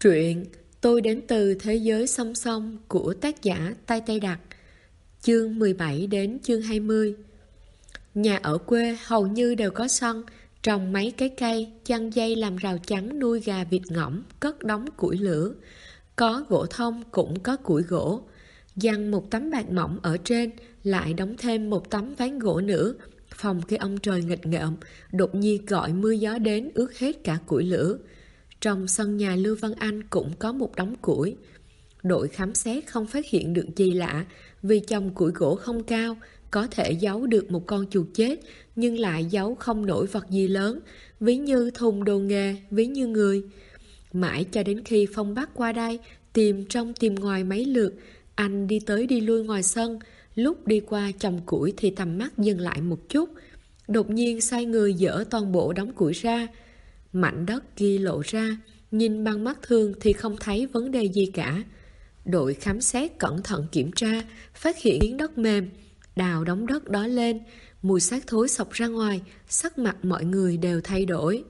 Truyện Tôi đến từ thế giới song song của tác giả Tai Tây Đặc. Chương 17 đến chương 20. Nhà ở quê hầu như đều có sân, trồng mấy cái cây, chăn dây làm rào chắn nuôi gà vịt ngỗng, cất đống củi lửa. Có gỗ thông cũng có củi gỗ. Giăng một tấm bạt mỏng ở trên, lại đóng thêm một tấm ván gỗ nữa. Phòng cái ông trời nghịch ngợm, đột nhiên gọi mưa gió đến ướt hết cả củi lửa. Trong sân nhà Lưu Văn Anh cũng có một đống củi. Đội khám xét không phát hiện được gì lạ, vì chồng củi gỗ không cao, có thể giấu được một con chuột chết, nhưng lại giấu không nổi vật gì lớn, ví như thùng đồ nghề, ví như người. Mãi cho đến khi Phong Bắc qua đây, tìm trong tìm ngoài mấy lượt, anh đi tới đi lui ngoài sân. Lúc đi qua chồng củi thì tầm mắt dừng lại một chút. Đột nhiên xoay người dỡ toàn bộ đống củi ra. Mảnh đất kia lộ ra, nhìn bằng mắt thường thì không thấy vấn đề gì cả. Đội khám xét cẩn thận kiểm tra, phát hiện miếng đất mềm, đào đống đất đó lên, mùi xác thối xộc ra ngoài, sắc mặt mọi người đều thay đổi.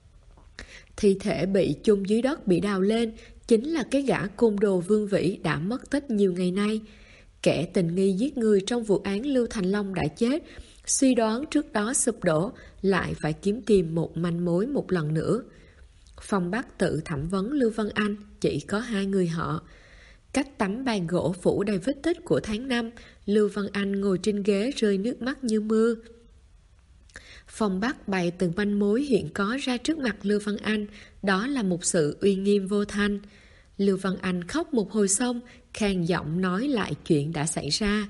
Thi thể bị chôn dưới đất bị đào lên chính là cái gã côn đồ Vương Vĩ đã mất tích nhiều ngày nay. Kẻ tình nghi giết người trong vụ án Lưu Thành Long đã chết, suy đoán trước đó sụp đổ, lại phải kiếm tìm một manh mối một lần nữa. Phong Bắc tự thẩm vấn Lưu Văn Anh chỉ có hai người họ. Cách tấm bàn gỗ phủ đầy vết tích của tháng 5, Lưu Văn Anh ngồi trên ghế rơi nước mắt như mưa. Phong Bắc bày từng manh mối hiện có ra trước mặt Lưu Văn Anh, đó là một sự uy nghiêm vô thanh. Lưu Văn Anh khóc một hồi xong, khàn giọng nói lại chuyện đã xảy ra.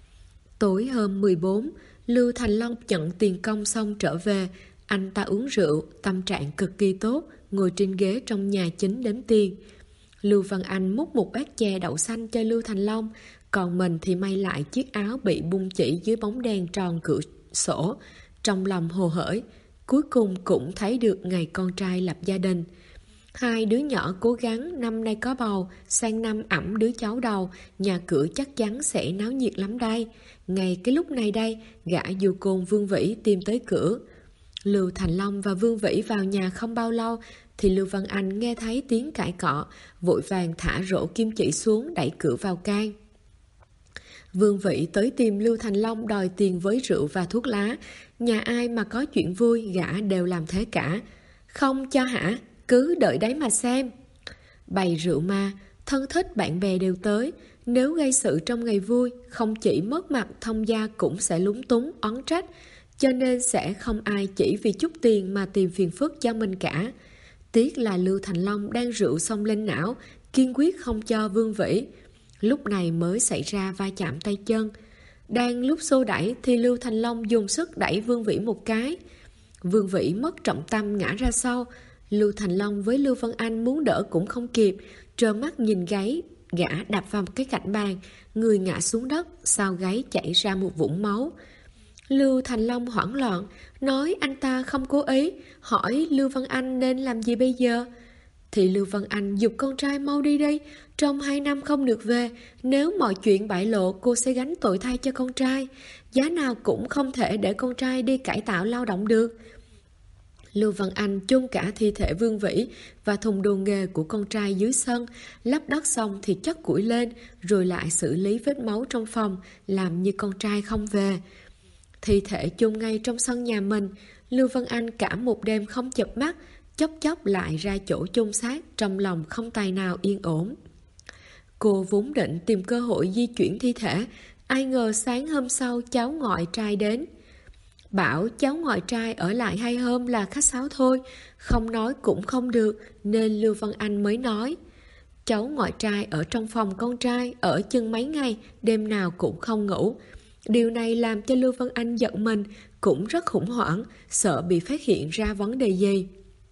Tối hôm 14, Lưu Thành Long nhận tiền công xong trở về. Anh ta uống rượu, tâm trạng cực kỳ tốt, ngồi trên ghế trong nhà chính đếm tiền. Lưu Văn Anh múc một bát chè đậu xanh cho Lưu Thành Long, còn mình thì may lại chiếc áo bị bung chỉ dưới bóng đèn tròn cửa sổ. Trong lòng hồ hởi, cuối cùng cũng thấy được ngày con trai lập gia đình. Hai đứa nhỏ cố gắng, năm nay có bầu, sang năm ẵm đứa cháu đầu, nhà cửa chắc chắn sẽ náo nhiệt lắm đây. Ngay cái lúc này đây, gã du côn Vương Vĩ tìm tới cửa. Lưu Thành Long và Vương Vĩ vào nhà không bao lâu, thì Lưu Văn Anh nghe thấy tiếng cãi cọ, vội vàng thả rổ kim chỉ xuống đẩy cửa vào can. Vương Vĩ tới tìm Lưu Thành Long đòi tiền với rượu và thuốc lá. Nhà ai mà có chuyện vui, gã đều làm thế cả. Không cho hả? Cứ đợi đấy mà xem. Bày rượu mà, thân thích bạn bè đều tới. Nếu gây sự trong ngày vui, không chỉ mất mặt thông gia cũng sẽ lúng túng, oán trách. Cho nên sẽ không ai chỉ vì chút tiền mà tìm phiền phức cho mình cả. Tiếc là Lưu Thành Long đang rượu xong lên não, kiên quyết không cho Vương Vĩ. Lúc này mới xảy ra va chạm tay chân. Đang lúc xô đẩy thì Lưu Thành Long dùng sức đẩy Vương Vĩ một cái. Vương Vĩ mất trọng tâm ngã ra sau. Lưu Thành Long với Lưu Văn Anh muốn đỡ cũng không kịp, trơ mắt nhìn gáy gã đạp vào cái cạnh bàn, người ngã xuống đất, sau gáy chảy ra một vũng máu. Lưu Thành Long hoảng loạn, nói anh ta không cố ý, hỏi Lưu Văn Anh nên làm gì bây giờ. Thì Lưu Văn Anh giục con trai mau đi đi, trong 2 năm không được về, nếu mọi chuyện bại lộ cô sẽ gánh tội thay cho con trai, giá nào cũng không thể để con trai đi cải tạo lao động được. Lưu Văn Anh chôn cả thi thể Vương Vĩ và thùng đồ nghề của con trai dưới sân, lấp đất xong thì chất củi lên, rồi lại xử lý vết máu trong phòng, làm như con trai không về. Thi thể chôn ngay trong sân nhà mình. Lưu Văn Anh cả một đêm không chợp mắt, chốc chốc lại ra chỗ chôn xác, trong lòng không tài nào yên ổn. Cô vốn định tìm cơ hội di chuyển thi thể, ai ngờ sáng hôm sau cháu ngoại trai đến. Bảo cháu ngoại trai ở lại 2 hôm là khách sáo thôi, không nói cũng không được, nên Lưu Văn Anh mới nói. Cháu ngoại trai ở trong phòng con trai, ở chừng mấy ngày, đêm nào cũng không ngủ. Điều này làm cho Lưu Văn Anh giận mình, cũng rất khủng hoảng, sợ bị phát hiện ra vấn đề gì.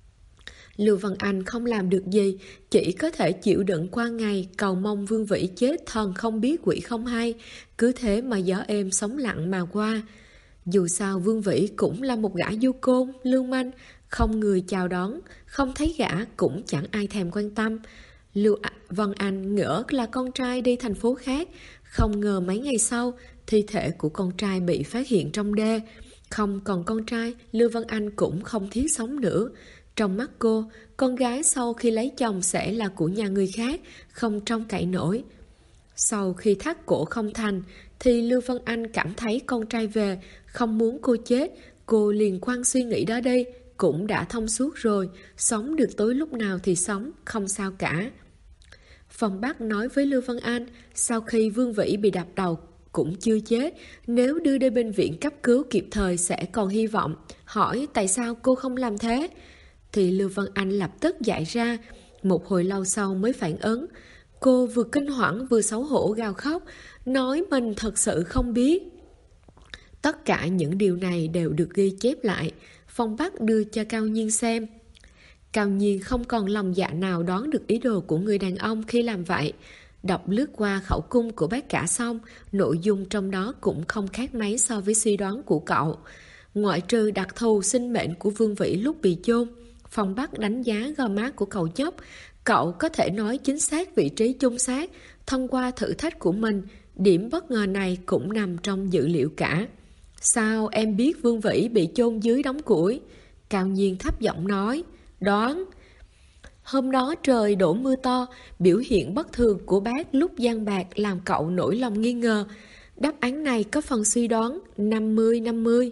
Lưu Văn Anh không làm được gì, chỉ có thể chịu đựng qua ngày, cầu mong Vương Vĩ chết thần không biết quỷ không hay, cứ thế mà gió êm sóng lặng mà qua. Dù sao Vương Vĩ cũng là một gã du côn, lưu manh, không người chào đón, không thấy gã cũng chẳng ai thèm quan tâm. Lưu Văn Anh ngỡ là con trai đi thành phố khác, không ngờ mấy ngày sau, thi thể của con trai bị phát hiện trong đê. Không còn con trai, Lưu Văn Anh cũng không thiết sống nữa. Trong mắt cô, con gái sau khi lấy chồng sẽ là của nhà người khác, không trông cậy nổi. Sau khi thắt cổ không thành, thì Lưu Vân Anh cảm thấy con trai về, không muốn cô chết, cô liền quăng suy nghĩ đó đi, cũng đã thông suốt rồi, sống được tối lúc nào thì sống, không sao cả. Phong Bắc nói với Lưu Vân Anh, sau khi Vương Vĩ bị đập đầu cũng chưa chết, nếu đưa đến bệnh viện cấp cứu kịp thời sẽ còn hy vọng. Hỏi tại sao cô không làm thế? Thì Lưu Vân Anh lập tức dạy ra, một hồi lâu sau mới phản ứng. Cô vừa kinh hoảng vừa xấu hổ gào khóc, nói mình thật sự không biết. Tất cả những điều này đều được ghi chép lại, Phong Bắc đưa cho Cao Nhiên xem. Cao Nhiên không còn lòng dạ nào đoán được ý đồ của người đàn ông khi làm vậy. Đọc lướt qua khẩu cung của bác cả xong, nội dung trong đó cũng không khác mấy so với suy đoán của cậu. Ngoại trừ đặc thù sinh mệnh của Vương Vĩ lúc bị chôn, Phong Bắc đánh giá gò má của cậu nhóc. Cậu có thể nói chính xác vị trí chung xác. Thông qua thử thách của mình, điểm bất ngờ này cũng nằm trong dữ liệu cả. Sao em biết Vương Vĩ bị chôn dưới đống củi? Cao Nhiên thấp giọng nói. Đoán. Hôm đó trời đổ mưa to, biểu hiện bất thường của bác lúc giăng bạc làm cậu nổi lòng nghi ngờ. Đáp án này có phần suy đoán 50-50.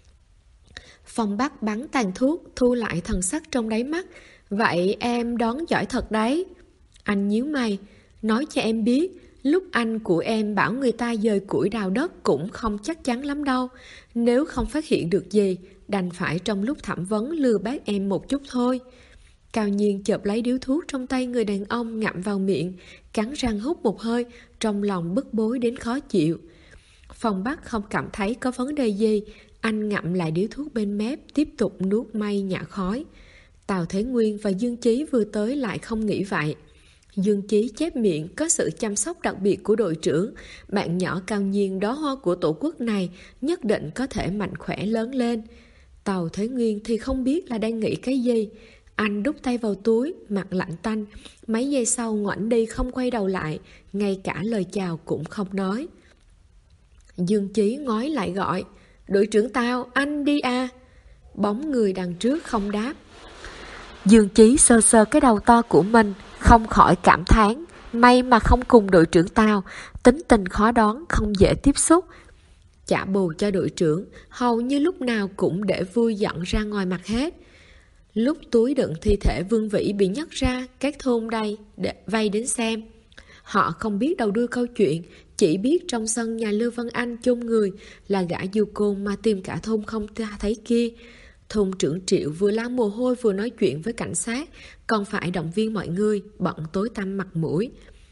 Phong Bắc bắn tàn thuốc, thu lại thần sắc trong đáy mắt. Vậy em đoán giỏi thật đấy. Anh nhíu mày, nói cho em biết, lúc anh của em bảo người ta dời củi đào đất cũng không chắc chắn lắm đâu. Nếu không phát hiện được gì, đành phải trong lúc thẩm vấn lừa bác em một chút thôi. Cao Nhiên chợp lấy điếu thuốc trong tay người đàn ông ngậm vào miệng, cắn răng hút một hơi, trong lòng bức bối đến khó chịu. Phong Bắc không cảm thấy có vấn đề gì, anh ngậm lại điếu thuốc bên mép, tiếp tục nuốt mây nhả khói. Tào Thế Nguyên và Dương Chí vừa tới lại không nghĩ vậy. Dương Chí chép miệng, có sự chăm sóc đặc biệt của đội trưởng, bạn nhỏ Cao Nhiên đó hoa của tổ quốc này nhất định có thể mạnh khỏe lớn lên. Tào Thế Nguyên thì không biết là đang nghĩ cái gì. Anh đút tay vào túi, mặt lạnh tanh, mấy giây sau ngoảnh đi không quay đầu lại, ngay cả lời chào cũng không nói. Dương Chí ngoái lại gọi, đội trưởng Tào, anh đi à. Bóng người đằng trước không đáp. Dương Chí sơ sơ cái đầu to của mình, không khỏi cảm thán, may mà không cùng đội trưởng Tào, tính tình khó đoán, không dễ tiếp xúc. Trả bù cho đội trưởng, hầu như lúc nào cũng để vui giận ra ngoài mặt hết. Lúc túi đựng thi thể Vương Vĩ bị nhấc ra, các thôn đây vây đến xem. Họ không biết đầu đuôi câu chuyện, chỉ biết trong sân nhà Lưu Vân Anh chôn người là gã du côn mà tìm cả thôn không thấy kia. Thôn trưởng Triệu vừa lau mồ hôi vừa nói chuyện với cảnh sát, còn phải động viên mọi người, bận tối tăm mặt mũi.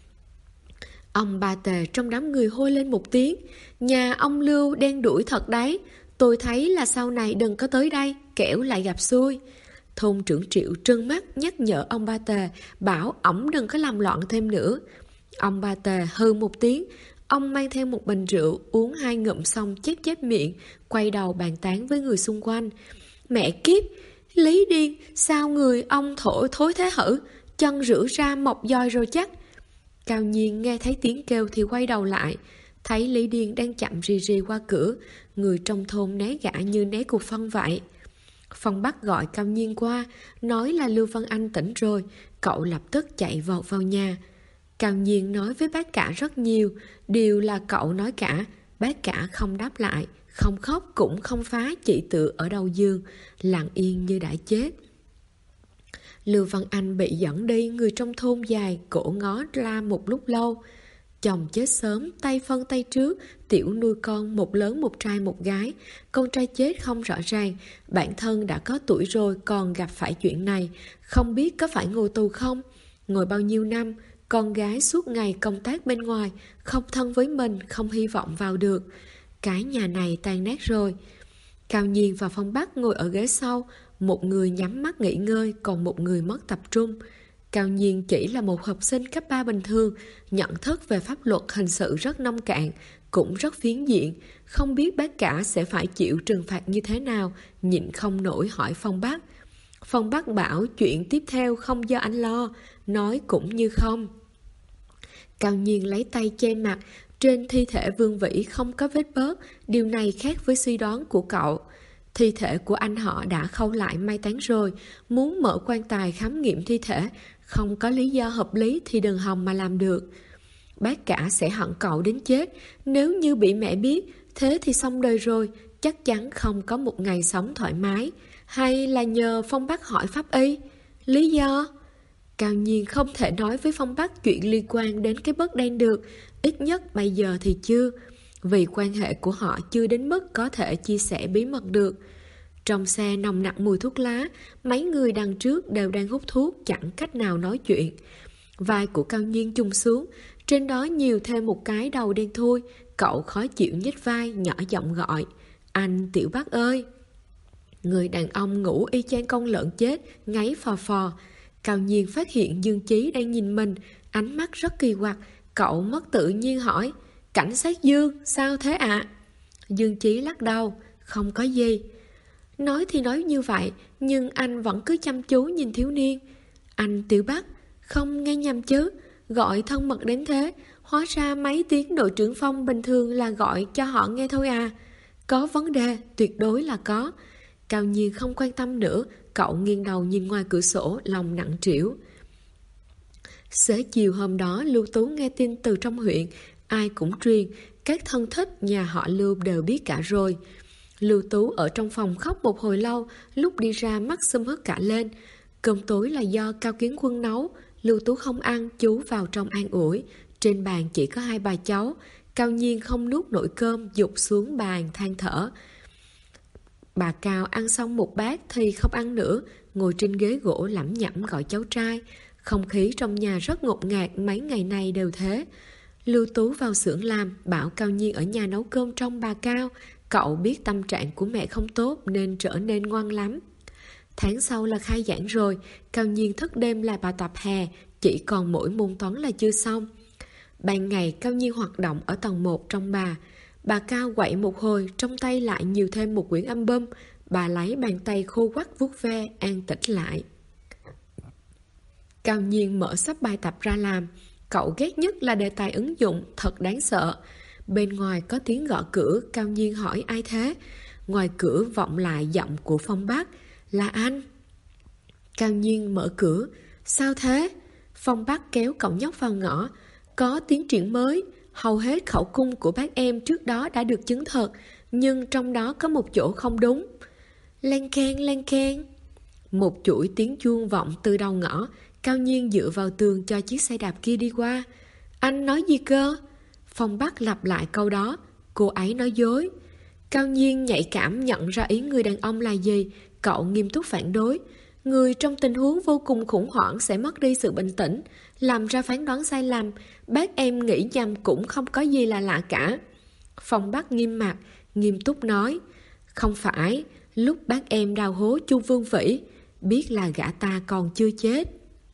Ông Ba Tề trong đám người hôi lên một tiếng, nhà ông Lưu đen đuổi thật đấy, tôi thấy là sau này đừng có tới đây, kẻo lại gặp xui. Thôn trưởng Triệu trừng mắt nhắc nhở ông Ba Tề, bảo ổng đừng có làm loạn thêm nữa. Ông Ba Tề hừ một tiếng, ông mang theo một bình rượu, uống 2 ngụm xong chép chép miệng, quay đầu bàn tán với người xung quanh. Mẹ kiếp, Lý Điên, sao người ông thối thế hử, chân rửa ra mọc dòi rồi chắc. Cao Nhiên nghe thấy tiếng kêu thì quay đầu lại, thấy Lý Điên đang chậm rì rì qua cửa, người trong thôn né gã như né cục phân vậy. Phong Bắc gọi Cao Nhiên qua, nói là Lưu Văn Anh tỉnh rồi, cậu lập tức chạy vọt vào nhà. Cao Nhiên nói với bác cả rất nhiều, điều là cậu nói cả, bác cả không đáp lại, không khóc cũng không phá, chỉ tựa ở đầu giường, lặng yên như đã chết. Lưu Văn Anh bị dẫn đi, người trong thôn dài, cổ ngó la một lúc lâu. Chồng chết sớm, tay phân tay trước, tiểu nuôi con, một lớn một trai một gái. Con trai chết không rõ ràng, bản thân đã có tuổi rồi còn gặp phải chuyện này, không biết có phải ngồi tù không? Ngồi bao nhiêu năm, con gái suốt ngày công tác bên ngoài, không thân với mình, không hy vọng vào được. Cái nhà này tan nát rồi. Cao Nhiên và Phong Bắc ngồi ở ghế sau, một người nhắm mắt nghỉ ngơi, còn một người mất tập trung. Cao Nhiên chỉ là một học sinh cấp 3 bình thường, nhận thức về pháp luật hình sự rất nông cạn, cũng rất phiến diện, không biết bác cả sẽ phải chịu trừng phạt như thế nào, nhịn không nổi hỏi Phong Bắc. Phong Bắc bảo chuyện tiếp theo không do anh lo, nói cũng như không. Cao Nhiên lấy tay che mặt, trên thi thể Vương Vĩ không có vết bớt, điều này khác với suy đoán của cậu. Thi thể của anh họ đã khâu lại mai táng rồi, muốn mở quan tài khám nghiệm thi thể, không có lý do hợp lý thì đừng hòng mà làm được. Bác cả sẽ hận cậu đến chết, nếu như bị mẹ biết, thế thì xong đời rồi, chắc chắn không có một ngày sống thoải mái. Hay là nhờ Phong Bắc hỏi pháp y? Lý do? Cao Nhiên không thể nói với Phong Bắc chuyện liên quan đến cái bớt đen được, ít nhất bây giờ thì chưa, vì quan hệ của họ chưa đến mức có thể chia sẻ bí mật được. Trong xe nồng nặc mùi thuốc lá, mấy người đằng trước đều đang hút thuốc, chẳng cách nào nói chuyện. Vai của Cao Nhiên chùng xuống, trên đó nhiều thêm một cái đầu đen thui. Cậu khó chịu nhếch vai, nhỏ giọng gọi: "Anh Tiểu Bắc ơi!" Người đàn ông ngủ y chang con lợn chết, ngáy phò phò. Cao Nhiên phát hiện Dương Chí đang nhìn mình, ánh mắt rất kỳ quặc. Cậu mất tự nhiên hỏi: "Cảnh sát Dương, sao thế ạ?" Dương Chí lắc đầu: "Không có gì." Nói thì nói như vậy, nhưng anh vẫn cứ chăm chú nhìn thiếu niên. "Anh Tiểu Bắc, không nghe nhầm chứ? Gọi thân mật đến thế, hóa ra mấy tiếng đội trưởng Phong bình thường là gọi cho họ nghe thôi à? Có vấn đề, tuyệt đối là có." Cao Nhiên không quan tâm nữa, cậu nghiêng đầu nhìn ngoài cửa sổ, lòng nặng trĩu. Xế chiều hôm đó, Lưu Tú nghe tin từ trong huyện, ai cũng truyền, các thân thích nhà họ Lưu đều biết cả rồi. Lưu Tú ở trong phòng khóc một hồi lâu, lúc đi ra mắt sưng húp cả lên. Cơm tối là do Cao Kiến Quân nấu, Lưu Tú không ăn, chú vào trong an ủi. Trên bàn chỉ có hai bà cháu, Cao Nhiên không nuốt nổi cơm, dục xuống bàn than thở. Bà Cao ăn xong một bát thì không ăn nữa, ngồi trên ghế gỗ lẩm nhẩm gọi cháu trai. Không khí trong nhà rất ngột ngạt, mấy ngày nay đều thế. Lưu Tú vào xưởng làm, bảo Cao Nhiên ở nhà nấu cơm trong bà Cao. Cậu biết tâm trạng của mẹ không tốt nên trở nên ngoan lắm. Tháng sau là khai giảng rồi, Cao Nhiên thức đêm làm bài tập hè, chỉ còn mỗi môn toán là chưa xong. Ban ngày Cao Nhiên hoạt động ở tầng 1 trong bà Cao quậy một hồi, trong tay lại nhiều thêm một quyển album. Bà lấy bàn tay khô quắt vuốt ve, an tĩnh lại. Cao Nhiên mở sắp bài tập ra làm. Cậu ghét nhất là đề tài ứng dụng, thật đáng sợ. Bên ngoài có tiếng gõ cửa, Cao Nhiên hỏi ai thế? Ngoài cửa vọng lại giọng của Phong Bắc: "Là anh." Cao Nhiên mở cửa: "Sao thế?" Phong Bắc kéo cậu nhóc vào ngõ: "Có tiến triển mới. Hầu hết khẩu cung của bác em trước đó đã được chứng thực, nhưng trong đó có một chỗ không đúng." Len keng, len keng. Một chuỗi tiếng chuông vọng từ đầu ngõ. Cao Nhiên dựa vào tường cho chiếc xe đạp kia đi qua. "Anh nói gì cơ?" Phong Bắc lặp lại câu đó. Cô ấy nói dối. Cao Nhiên nhạy cảm nhận ra ý người đàn ông là gì. Cậu nghiêm túc phản đối. Người trong tình huống vô cùng khủng hoảng sẽ mất đi sự bình tĩnh, làm ra phán đoán sai lầm. Bác em nghĩ nhầm cũng không có gì là lạ cả. Phong Bắc nghiêm mặt, nghiêm túc nói: "Không phải, lúc bác em đào hố Chu Vương Vĩ, biết là gã ta còn chưa chết."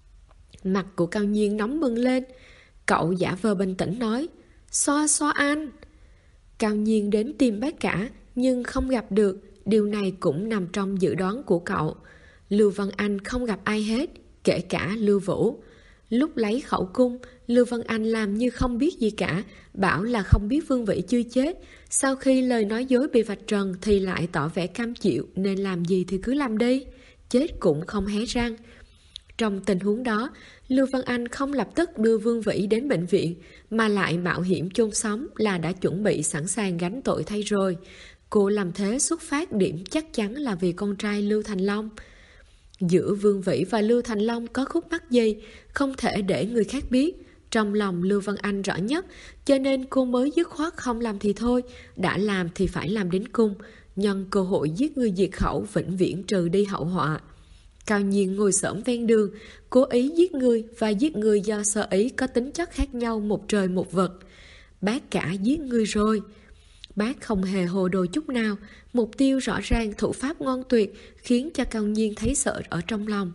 Mặt của Cao Nhiên nóng bừng lên. Cậu giả vờ bình tĩnh nói: "Xoa xoa anh." Cao Nhiên đến tìm bác cả, nhưng không gặp được. Điều này cũng nằm trong dự đoán của cậu. Lưu Văn Anh không gặp ai hết, kể cả Lưu Vũ. Lúc lấy khẩu cung, Lưu Văn Anh làm như không biết gì cả, bảo là không biết Vương Vĩ chưa chết. Sau khi lời nói dối bị vạch trần thì lại tỏ vẻ cam chịu, nên làm gì thì cứ làm đi, chết cũng không hé răng. Trong tình huống đó, Lưu Văn Anh không lập tức đưa Vương Vĩ đến bệnh viện, mà lại mạo hiểm chôn sống là đã chuẩn bị sẵn sàng gánh tội thay rồi. Cô làm thế xuất phát điểm chắc chắn là vì con trai Lưu Thành Long. Giữa Vương Vĩ và Lưu Thành Long có khúc mắc gì, không thể để người khác biết. Trong lòng Lưu Văn Anh rõ nhất, cho nên cô mới dứt khoát không làm thì thôi, đã làm thì phải làm đến cùng, nhân cơ hội giết người diệt khẩu, vĩnh viễn trừ đi hậu họa. Cao Nhiên ngồi xổm ven đường, cố ý giết người và giết người do sơ ý có tính chất khác nhau, một trời một vực. Bác cả giết người rồi. Bác không hề hồ đồ chút nào, mục tiêu rõ ràng, thủ pháp ngoan tuyệt, khiến cho Cao Nhiên thấy sợ ở trong lòng.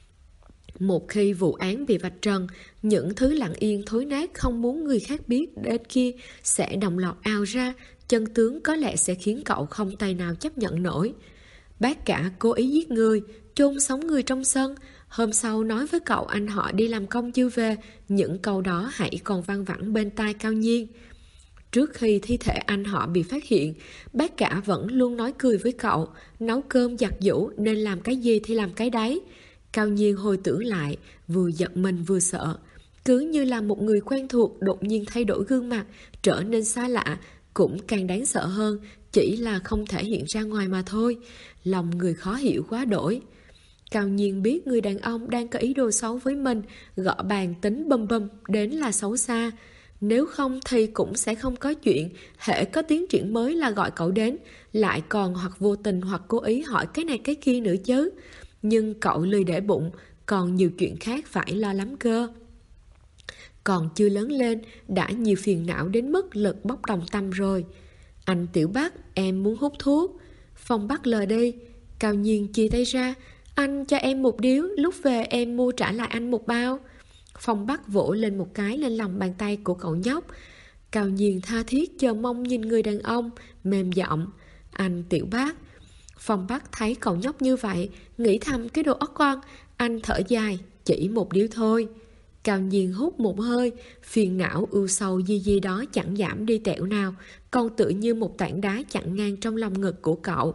Một khi vụ án bị vạch trần, những thứ lặng yên thối nát không muốn người khác biết đến kia sẽ đồng loạt ào ra, chân tướng có lẽ sẽ khiến cậu không tài nào chấp nhận nổi. Bác cả cố ý giết người, chôn sống người trong sân, hôm sau nói với cậu anh họ đi làm công chưa về, những câu đó hãy còn văng vẳng bên tai Cao Nhiên. Trước khi thi thể anh họ bị phát hiện, bác cả vẫn luôn nói cười với cậu, nấu cơm giặt giũ nên làm cái gì thì làm cái đấy. Cao Nhiên hồi tưởng lại, vừa giật mình vừa sợ. Cứ như là một người quen thuộc đột nhiên thay đổi gương mặt, trở nên xa lạ, cũng càng đáng sợ hơn, chỉ là không thể hiện ra ngoài mà thôi. Lòng người khó hiểu quá đổi. Cao Nhiên biết người đàn ông đang có ý đồ xấu với mình, gõ bàn tính bầm bầm đến là xấu xa. Nếu không thì cũng sẽ không có chuyện, hễ có tiến triển mới là gọi cậu đến, lại còn hoặc vô tình hoặc cố ý hỏi cái này cái kia nữa chứ. Nhưng cậu lười để bụng, còn nhiều chuyện khác phải lo lắm cơ. Còn chưa lớn lên, đã nhiều phiền não đến mức lực bốc đồng tâm rồi. Anh Tiểu Bắc, em muốn hút thuốc. Phong Bắc lờ đi. Cao Nhiên chia tay ra. Anh cho em một điếu, lúc về em mua trả lại anh một bao. Phong Bắc vỗ lên một cái lên lòng bàn tay của cậu nhóc. Cao Nhiên tha thiết chờ mong nhìn người đàn ông, mềm giọng. Anh Tiểu Bắc. Phong Bắc thấy cậu nhóc như vậy, nghĩ thầm cái đồ ốc con. Anh thở dài, chỉ một điếu thôi. Cao Nhiên hút một hơi, phiền não ưu sầu gì đó chẳng giảm đi tẹo nào, còn tự như một tảng đá chặn ngang trong lòng ngực của cậu.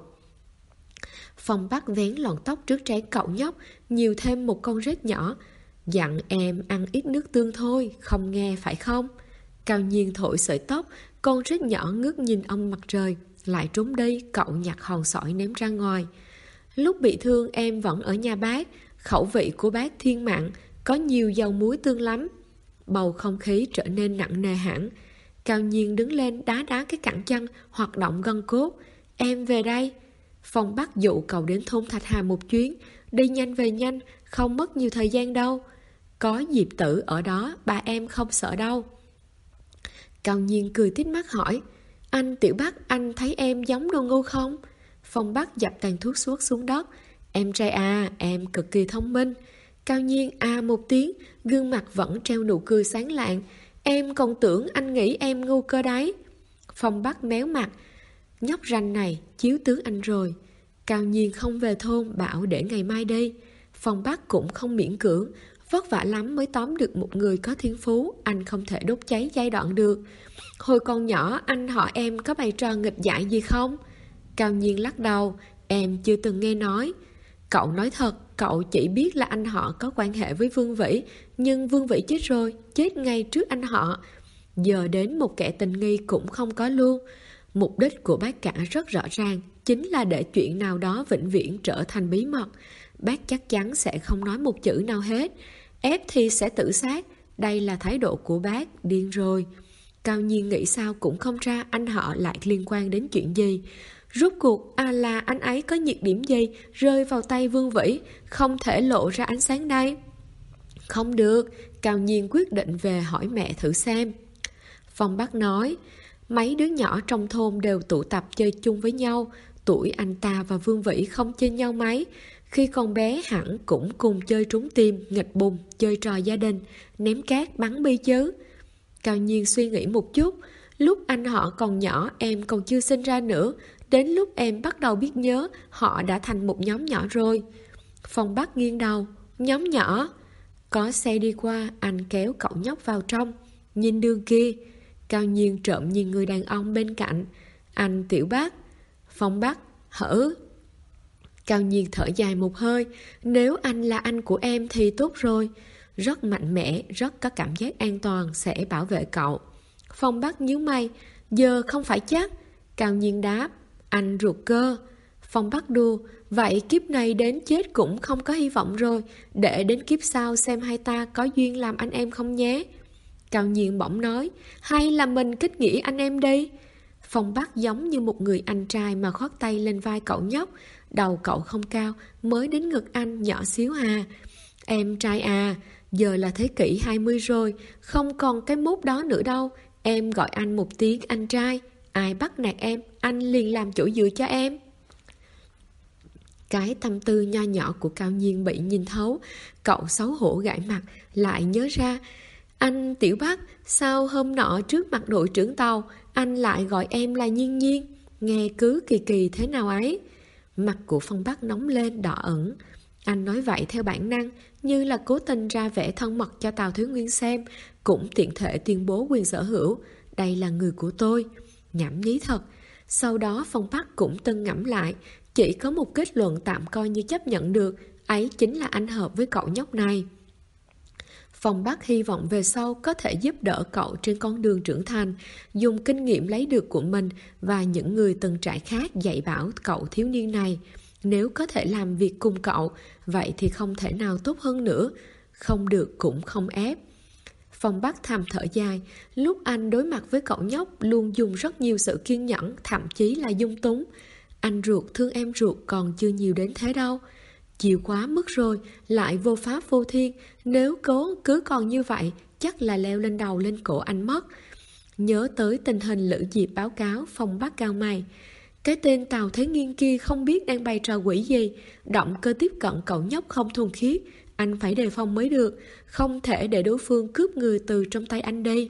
Phong Bắc vén lọn tóc trước trán cậu nhóc, nhiều thêm một con rết nhỏ. Dặn em ăn ít nước tương thôi, không nghe phải không? Cao Nhiên thổi sợi tóc, con rết nhỏ ngước nhìn ông mặt trời, lại trốn đi, cậu nhặt hòn sỏi ném ra ngoài. Lúc bị thương em vẫn ở nhà bác, khẩu vị của bác thiên mặn, có nhiều dầu muối tương lắm. Bầu không khí trở nên nặng nề hẳn. Cao Nhiên đứng lên đá đá cái cẳng chân, hoạt động gân cốt. Em về đây. Phong Bắc dụ cậu đến thôn Thạch Hà một chuyến, đi nhanh về nhanh, không mất nhiều thời gian đâu. Có Diệp Tử ở đó, bà em không sợ đâu. Cao Nhiên cười tít mắt hỏi, anh Tiểu Bắc, anh thấy em giống đồ ngu không? Phong Bắc dập tàn thuốc suốt xuống đất. Em trai à, em cực kỳ thông minh. Cao Nhiên à một tiếng, gương mặt vẫn treo nụ cười sáng lạng. Em còn tưởng anh nghĩ em ngu cơ đấy. Phong Bắc méo mặt. Nhóc ranh này, chiếu tướng anh rồi. Cao Nhiên không về thôn, bảo để ngày mai đi. Phong Bắc cũng không miễn cưỡng. Vất vả lắm mới tóm được một người có thiên phú, anh không thể đốt cháy giai đoạn được. Hồi còn nhỏ, anh họ em có bày trò nghịch dại gì không? Cao Nhiên lắc đầu, em chưa từng nghe nói. Cậu nói thật, cậu chỉ biết là anh họ có quan hệ với Vương Vĩ, nhưng Vương Vĩ chết rồi, chết ngay trước anh họ. Giờ đến một kẻ tình nghi cũng không có luôn. Mục đích của bác cả rất rõ ràng, chính là để chuyện nào đó vĩnh viễn trở thành bí mật. Bác chắc chắn sẽ không nói một chữ nào hết. Ép thì sẽ tự sát. Đây là thái độ của bác, điên rồi. Cao Nhiên nghĩ sao cũng không ra anh họ lại liên quan đến chuyện gì. Rốt cuộc là anh ấy có nhược điểm gì rơi vào tay Vương Vĩ, không thể lộ ra ánh sáng đây. Không được, Cao Nhiên quyết định về hỏi mẹ thử xem. Phong Bắc nói, mấy đứa nhỏ trong thôn đều tụ tập chơi chung với nhau. Tuổi anh ta và Vương Vĩ không chênh nhau mấy. Khi còn bé hẳn cũng cùng chơi trốn tìm, nghịch bùn, chơi trò gia đình, ném cát, bắn bi chứ. Cao Nhiên suy nghĩ một chút. Lúc anh họ còn nhỏ em còn chưa sinh ra nữa. Đến lúc em bắt đầu biết nhớ, họ đã thành một nhóm nhỏ rồi. Phong Bắc nghiêng đầu. Nhóm nhỏ? Có xe đi qua, anh kéo cậu nhóc vào trong. Nhìn đường kia. Cao Nhiên trộm nhìn người đàn ông bên cạnh. Anh Tiểu Bắc. Phong Bắc. Hử? Cao Nhiên thở dài một hơi. Nếu anh là anh của em thì tốt rồi. Rất mạnh mẽ, rất có cảm giác an toàn, sẽ bảo vệ cậu. Phong Bắc nhíu mày. Giờ không phải chắc. Cao Nhiên đáp. Anh ruột cơ. Phong Bắc đùa. Vậy kiếp này đến chết cũng không có hy vọng rồi. Để đến kiếp sau xem hai ta có duyên làm anh em không nhé. Cao Nhiên bỗng nói. Hay là mình kết nghĩa anh em đi. Phong Bắc giống như một người anh trai mà khoác tay lên vai cậu nhóc. Đầu cậu không cao, mới đến ngực anh nhỏ xíu à. Em trai à, giờ là thế kỷ 20 rồi, không còn cái mốt đó nữa đâu. Em gọi anh một tiếng anh trai. Ai bắt nạt em, anh liền làm chỗ dựa cho em. Cái tâm tư nho nhỏ của Cao Nhiên bị nhìn thấu. Cậu xấu hổ gãi mặt, lại nhớ ra. Anh Tiểu Bắc, sao hôm nọ trước mặt đội trưởng tàu, anh lại gọi em là Nhiên Nhiên? Nghe cứ kỳ kỳ thế nào ấy. Mặt của Phong Bắc nóng lên đỏ ẩn. Anh nói vậy theo bản năng, như là cố tình ra vẻ thân mật cho Tào Thúy Nguyên xem, cũng tiện thể tuyên bố quyền sở hữu. đây là người của tôi. Nhảm nhí thật. Sau đó Phong Bắc cũng từng ngẫm lại, chỉ có một kết luận tạm coi như chấp nhận được, ấy chính là anh hợp với cậu nhóc này. Phong Bắc hy vọng về sau có thể giúp đỡ cậu trên con đường trưởng thành, dùng kinh nghiệm lấy được của mình và những người từng trải khác dạy bảo cậu thiếu niên này. Nếu có thể làm việc cùng cậu, vậy thì không thể nào tốt hơn nữa. Không được cũng không ép. Phong Bắc thầm thở dài, lúc anh đối mặt với cậu nhóc luôn dùng rất nhiều sự kiên nhẫn, thậm chí là dung túng. Anh ruột thương em ruột còn chưa nhiều đến thế đâu. Chịu quá mức rồi, lại vô pháp vô thiên, nếu cứ còn như vậy, chắc là leo lên đầu lên cổ anh mất. Nhớ tới tình hình Lữ Diệp báo cáo, Phong Bắc cao mày. Cái tên Tào Thế Nghiên kia không biết đang bày trò quỷ gì, động cơ tiếp cận cậu nhóc không thuần khiết. Anh phải đề phòng mới được, không thể để đối phương cướp người từ trong tay anh đi.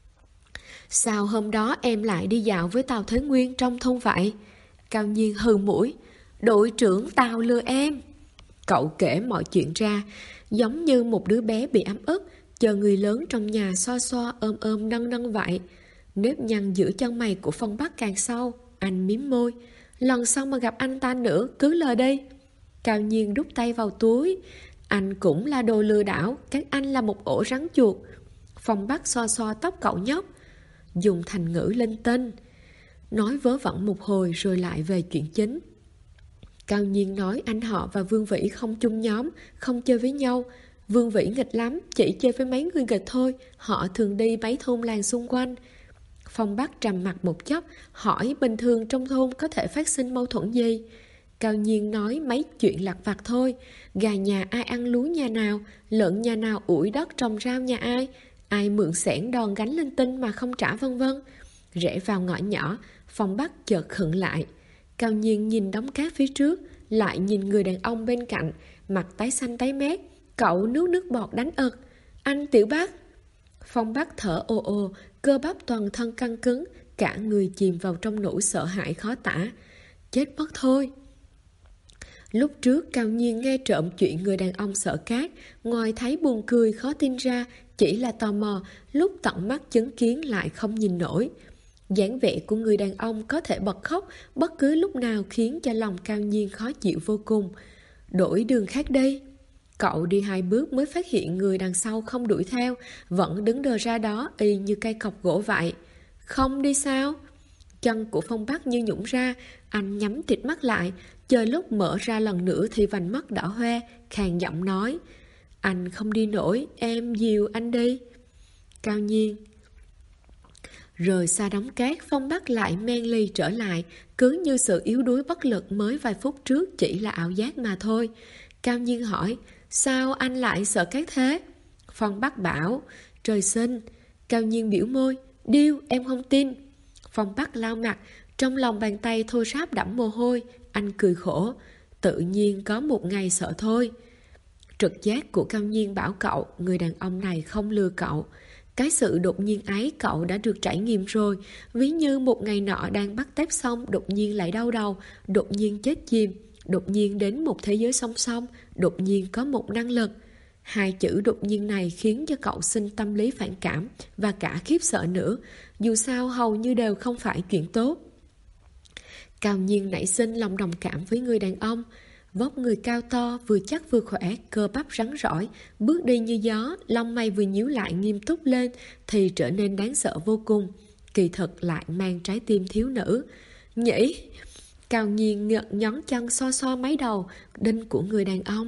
Sao hôm đó em lại đi dạo với Tào Thế Nguyên trong thôn vậy? Cao Nhiên hừ mũi. Đội trưởng Tào lừa em. Cậu kể mọi chuyện ra, giống như một đứa bé bị ấm ức, chờ người lớn trong nhà xoa xoa ôm ôm nâng nâng vậy. Nếp nhăn giữa chân mày của Phong Bắc càng sâu, anh mím môi. Lần sau mà gặp anh ta nữa, cứ lời đi. Cao Nhiên đút tay vào túi. Anh cũng là đồ lừa đảo, các anh là một ổ rắn chuột. Phong Bắc xoa xoa tóc cậu nhóc, dùng thành ngữ linh tinh, nói vớ vẩn một hồi rồi lại về chuyện chính. Cao Nhiên nói anh họ và Vương Vĩ không chung nhóm, không chơi với nhau. Vương Vĩ nghịch lắm, chỉ chơi với mấy người nghịch thôi, họ thường đi mấy thôn làng xung quanh. Phong Bắc trầm mặt một chốc, hỏi bình thường trong thôn có thể phát sinh mâu thuẫn gì? Cao Nhiên nói mấy chuyện lặt vặt thôi, gà nhà ai ăn lúa nhà nào, lợn nhà nào ủi đất trồng rau nhà ai mượn xẻng đòn gánh linh tinh mà không trả vân vân. Rẽ vào ngõ nhỏ, Phong Bắc chợt khựng lại. Cao Nhiên nhìn đống cát phía trước, lại nhìn người đàn ông bên cạnh, mặt tái xanh tái mét. Cậu nuốt nước bọt đánh ực. Anh Tiểu Bắc. Phong Bắc thở ồ ồ, cơ bắp toàn thân căng cứng, cả người chìm vào trong nỗi sợ hãi khó tả. Chết mất thôi. Lúc trước Cao Nhiên nghe trộm chuyện người đàn ông sợ cát, ngoài thấy buồn cười khó tin ra, chỉ là tò mò, lúc tận mắt chứng kiến lại không nhìn nổi. Dáng vẻ của người đàn ông có thể bật khóc bất cứ lúc nào khiến cho lòng Cao Nhiên khó chịu vô cùng. Đổi đường khác đi. Cậu đi 2 bước mới phát hiện người đằng sau không đuổi theo, vẫn đứng đờ ra đó y như cây cọc gỗ vậy. Không đi sao? Chân của Phong Bắc như nhũng ra, anh nhắm tịt mắt lại, chờ lúc mở ra lần nữa thì vành mắt đỏ hoe, khàn giọng nói. Anh không đi nổi, em dìu anh đi. Cao Nhiên. Rời xa đống cát, Phong Bắc lại men ly trở lại, cứ như sự yếu đuối bất lực mới vài phút trước chỉ là ảo giác mà thôi. Cao Nhiên hỏi, sao anh lại sợ cát thế? Phong Bắc bảo, trời sinh. Cao Nhiên biểu môi, điêu, em không tin. Phong Bắc lau mặt, trong lòng bàn tay thô ráp đẫm mồ hôi. Anh cười khổ, tự nhiên có một ngày sợ thôi. Trực giác của Cao Nhiên bảo cậu, người đàn ông này không lừa cậu. Cái sự đột nhiên ấy cậu đã được trải nghiệm rồi. Ví như một ngày nọ đang bắt tép xong, đột nhiên lại đau đầu, đột nhiên chết chìm, đột nhiên đến một thế giới song song, đột nhiên có một năng lực. 2 chữ đột nhiên này khiến cho cậu sinh tâm lý phản cảm và cả khiếp sợ nữa. Dù sao hầu như đều không phải chuyện tốt. Cao Nhiên nảy sinh lòng đồng cảm với người đàn ông. Vóc người cao to, vừa chắc vừa khỏe, cơ bắp rắn rỏi, bước đi như gió, lông mày vừa nhíu lại nghiêm túc lên thì trở nên đáng sợ vô cùng. Kỳ thực lại mang trái tim thiếu nữ. Nhỉ? Cao Nhiên nhón chân so so mấy đầu đinh của người đàn ông.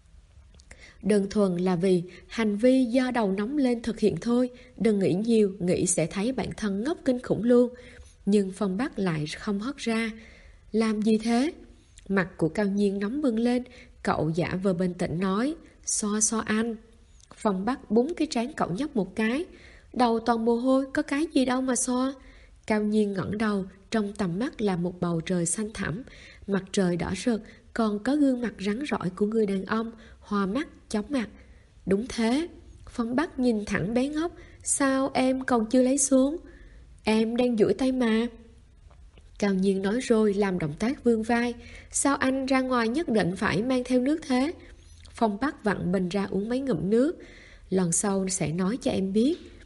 Đơn thuần là vì hành vi do đầu nóng lên thực hiện thôi, đừng nghĩ nhiều, nghĩ sẽ thấy bản thân ngốc kinh khủng luôn. Nhưng Phong Bắc lại không hất ra. Làm gì thế? Mặt của Cao Nhiên nóng bừng lên, cậu giả vờ bình tĩnh nói, so so anh. Phong Bắc búng cái trán cậu nhóc một cái, đầu toàn mồ hôi, có cái gì đâu mà so. Cao Nhiên ngẩng đầu, trong tầm mắt là một bầu trời xanh thẳm, mặt trời đỏ rực, còn có gương mặt rắn rỏi của người đàn ông, hoa mắt, chóng mặt. Đúng thế. Phong Bắc nhìn thẳng bé ngốc, sao em còn chưa lấy xuống? Em đang duỗi tay mà. Cao Nhiên nói rồi làm động tác vươn vai. Sao anh ra ngoài nhất định phải mang theo nước thế? Phong Bắc vặn bình ra uống mấy ngụm nước. Lần sau sẽ nói cho em biết.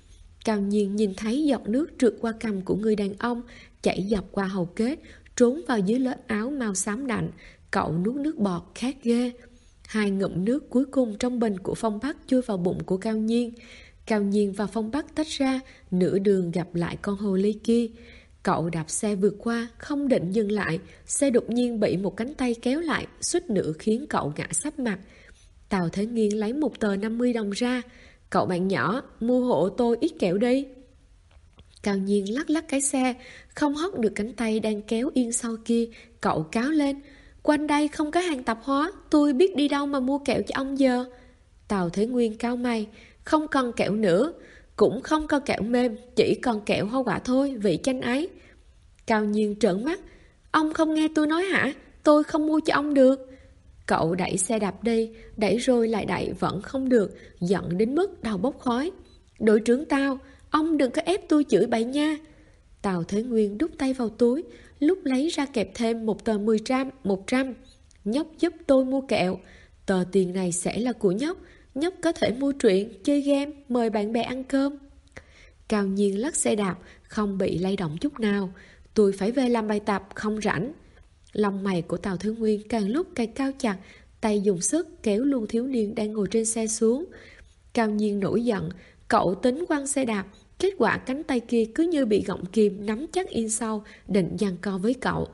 Cao Nhiên nhìn thấy giọt nước trượt qua cằm của người đàn ông, chảy dọc qua hầu kết, trốn vào dưới lớp áo màu xám đậm. Cậu nuốt nước bọt khát ghê. 2 ngụm nước cuối cùng trong bình của Phong Bắc chui vào bụng của Cao Nhiên. Cao Nhiên và Phong Bắc tách ra, nửa đường gặp lại con hồ ly kia. Cậu đạp xe vượt qua, không định dừng lại. Xe đột nhiên bị một cánh tay kéo lại, suýt nữa khiến cậu ngã sấp mặt. Tào Thế Nghiên lấy một tờ 50 đồng ra. Cậu bạn nhỏ, mua hộ tôi ít kẹo đi. Cao Nhiên lắc lắc cái xe, không hất được cánh tay đang kéo yên sau kia. Cậu cáo lên, quanh đây không có hàng tạp hóa, tôi biết đi đâu mà mua kẹo cho ông giờ. Tào Thế Nguyên cau mày, không cần kẹo nữa, cũng không có kẹo mềm, chỉ còn kẹo hoa quả thôi, vị chanh ấy. Cao Nhiên trợn mắt, ông không nghe tôi nói hả? Tôi không mua cho ông được. Cậu đẩy xe đạp đi, đẩy rồi lại đẩy vẫn không được, giận đến mức đầu bốc khói. Đội trưởng Tào, ông đừng có ép tôi chửi bậy nha. Tào Thế Nguyên đút tay vào túi, lúc lấy ra kẹp thêm một tờ 10 trăm, 100. Nhóc giúp tôi mua kẹo, tờ tiền này sẽ là của nhóc. Nhóc có thể mua truyện, chơi game, mời bạn bè ăn cơm. Cao Nhiên lắc xe đạp, không bị lay động chút nào. Tôi phải về làm bài tập, không rảnh. Lông mày của Tào Thế Nguyên càng lúc càng cao chặt, tay dùng sức kéo luôn thiếu niên đang ngồi trên xe xuống. Cao Nhiên nổi giận, cậu tính quăng xe đạp, kết quả cánh tay kia cứ như bị gọng kìm nắm chắc in sau, định giằng co với cậu.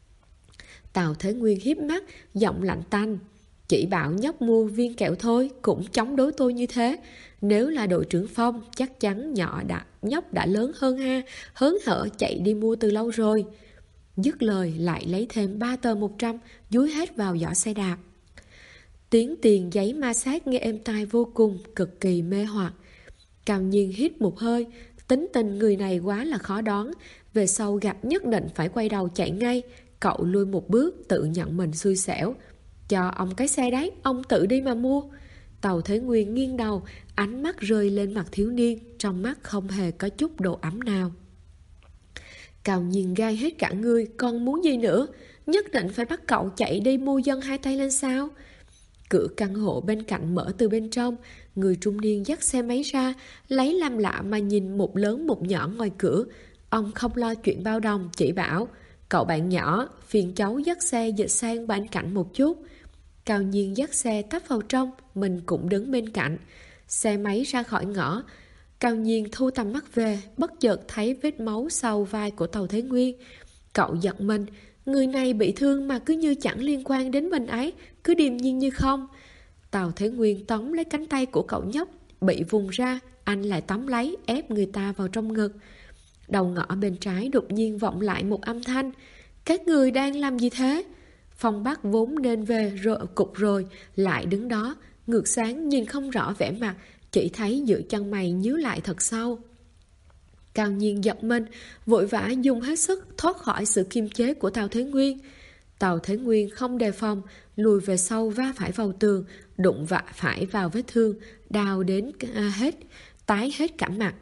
Tào Thế Nguyên hiếp mắt, giọng lạnh tanh. Chỉ bảo nhóc mua viên kẹo thôi, cũng chống đối tôi như thế. Nếu là đội trưởng Phong, chắc chắn nhóc đã lớn hơn ha, hớn hở chạy đi mua từ lâu rồi. Dứt lời lại lấy thêm 3 tờ 100, dúi hết vào giỏ xe đạp. Tiếng tiền giấy ma sát nghe êm tai vô cùng, cực kỳ mê hoặc. Cao Nhiên hít một hơi, tính tình người này quá là khó đoán, về sau gặp nhất định phải quay đầu chạy ngay. Cậu lui một bước, tự nhận mình xui xẻo. Cho ông cái xe đấy, ông tự đi mà mua. Tào Thế Nguyên nghiêng đầu, ánh mắt rơi lên mặt thiếu niên, trong mắt không hề có chút độ ấm nào. Cao Nhiên gai hết cả người, còn muốn gì nữa? Nhất định phải bắt cậu chạy đi mua dân hai tay lên sao? Cửa căn hộ bên cạnh mở từ bên trong, người trung niên dắt xe máy ra, lấy làm lạ mà nhìn một lớn một nhỏ ngoài cửa. Ông không lo chuyện bao đồng, chỉ bảo, cậu bạn nhỏ, phiền cháu dắt xe dịch sang bên cạnh một chút. Cao Nhiên dắt xe tấp vào trong, mình cũng đứng bên cạnh. Xe máy ra khỏi ngõ, Cao Nhiên thu tầm mắt về, bất chợt thấy vết máu sau vai của Tào Thế Nguyên. Cậu giật mình, người này bị thương mà cứ như chẳng liên quan đến mình ấy, cứ điềm nhiên như không. Tào Thế Nguyên tóm lấy cánh tay của cậu nhóc, bị vùng ra, anh lại tóm lấy, ép người ta vào trong ngực. Đầu ngõ bên trái đột nhiên vọng lại một âm thanh. Các người đang làm gì thế? Phong Bắc vốn nên về cục rồi, lại đứng đó, ngược sáng nhìn không rõ vẻ mặt, chỉ thấy giữa chân mày nhíu lại thật sâu. Cao Nhiên giật mình, vội vã dùng hết sức thoát khỏi sự kiềm chế của Tào Thế Nguyên. Tào Thế Nguyên không đề phòng, lùi về sau va phải vào tường, đụng vạ phải vào vết thương, đau đến tái hết cả mặt.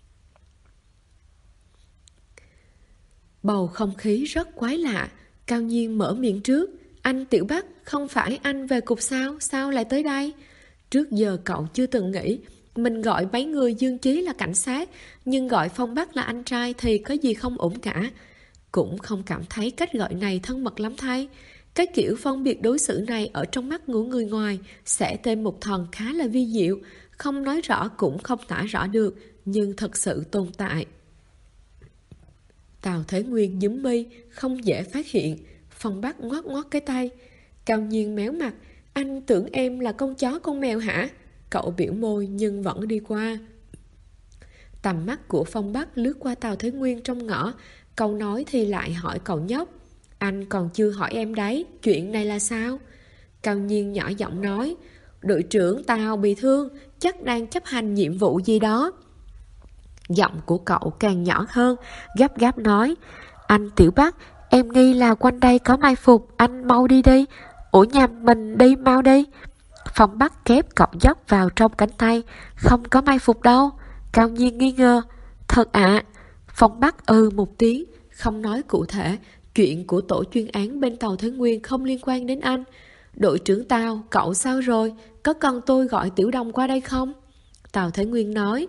Bầu không khí rất quái lạ. Cao Nhiên mở miệng trước. Anh Tiểu Bắc, không phải anh về cục sao? Sao lại tới đây? Trước giờ cậu chưa từng nghĩ mình gọi mấy người Dương Chí là cảnh sát, nhưng gọi Phong Bắc là anh trai thì có gì không ổn cả. Cũng không cảm thấy cách gọi này thân mật lắm thay. Cái kiểu phân biệt đối xử này ở trong mắt của người ngoài sẽ tên một thần khá là vi diệu, không nói rõ cũng không tả rõ được, nhưng thật sự tồn tại. Tào Thế Nguyên nhúm mi, không dễ phát hiện. Phong Bắc ngoắc ngoắc cái tay. Cao Nhiên méo mặt. Anh tưởng em là con chó con mèo hả? Cậu biểu môi nhưng vẫn đi qua. Tầm mắt của Phong Bắc lướt qua Tào Thế Nguyên trong ngõ. Câu nói thì lại hỏi cậu nhóc. Anh còn chưa hỏi em đấy, chuyện này là sao? Cao Nhiên nhỏ giọng nói. Đội trưởng Tào bị thương, chắc đang chấp hành nhiệm vụ gì đó. Giọng của cậu càng nhỏ hơn, gấp gáp nói. Anh Tiểu Bắc, em nghi là quanh đây có mai phục, anh mau đi đi. Ủa nhầm, mình đi mau đi. Phong Bắc kép cậu dốc vào trong cánh tay. Không có mai phục đâu. Cao Nhiên nghi ngờ. Thật ạ? Phong Bắc một tiếng, không nói cụ thể. Chuyện của tổ chuyên án bên Tàu Thế Nguyên không liên quan đến anh. Đội trưởng Tào, cậu sao rồi? Có cần tôi gọi Tiểu Đồng qua đây không? Tào Thế Nguyên nói.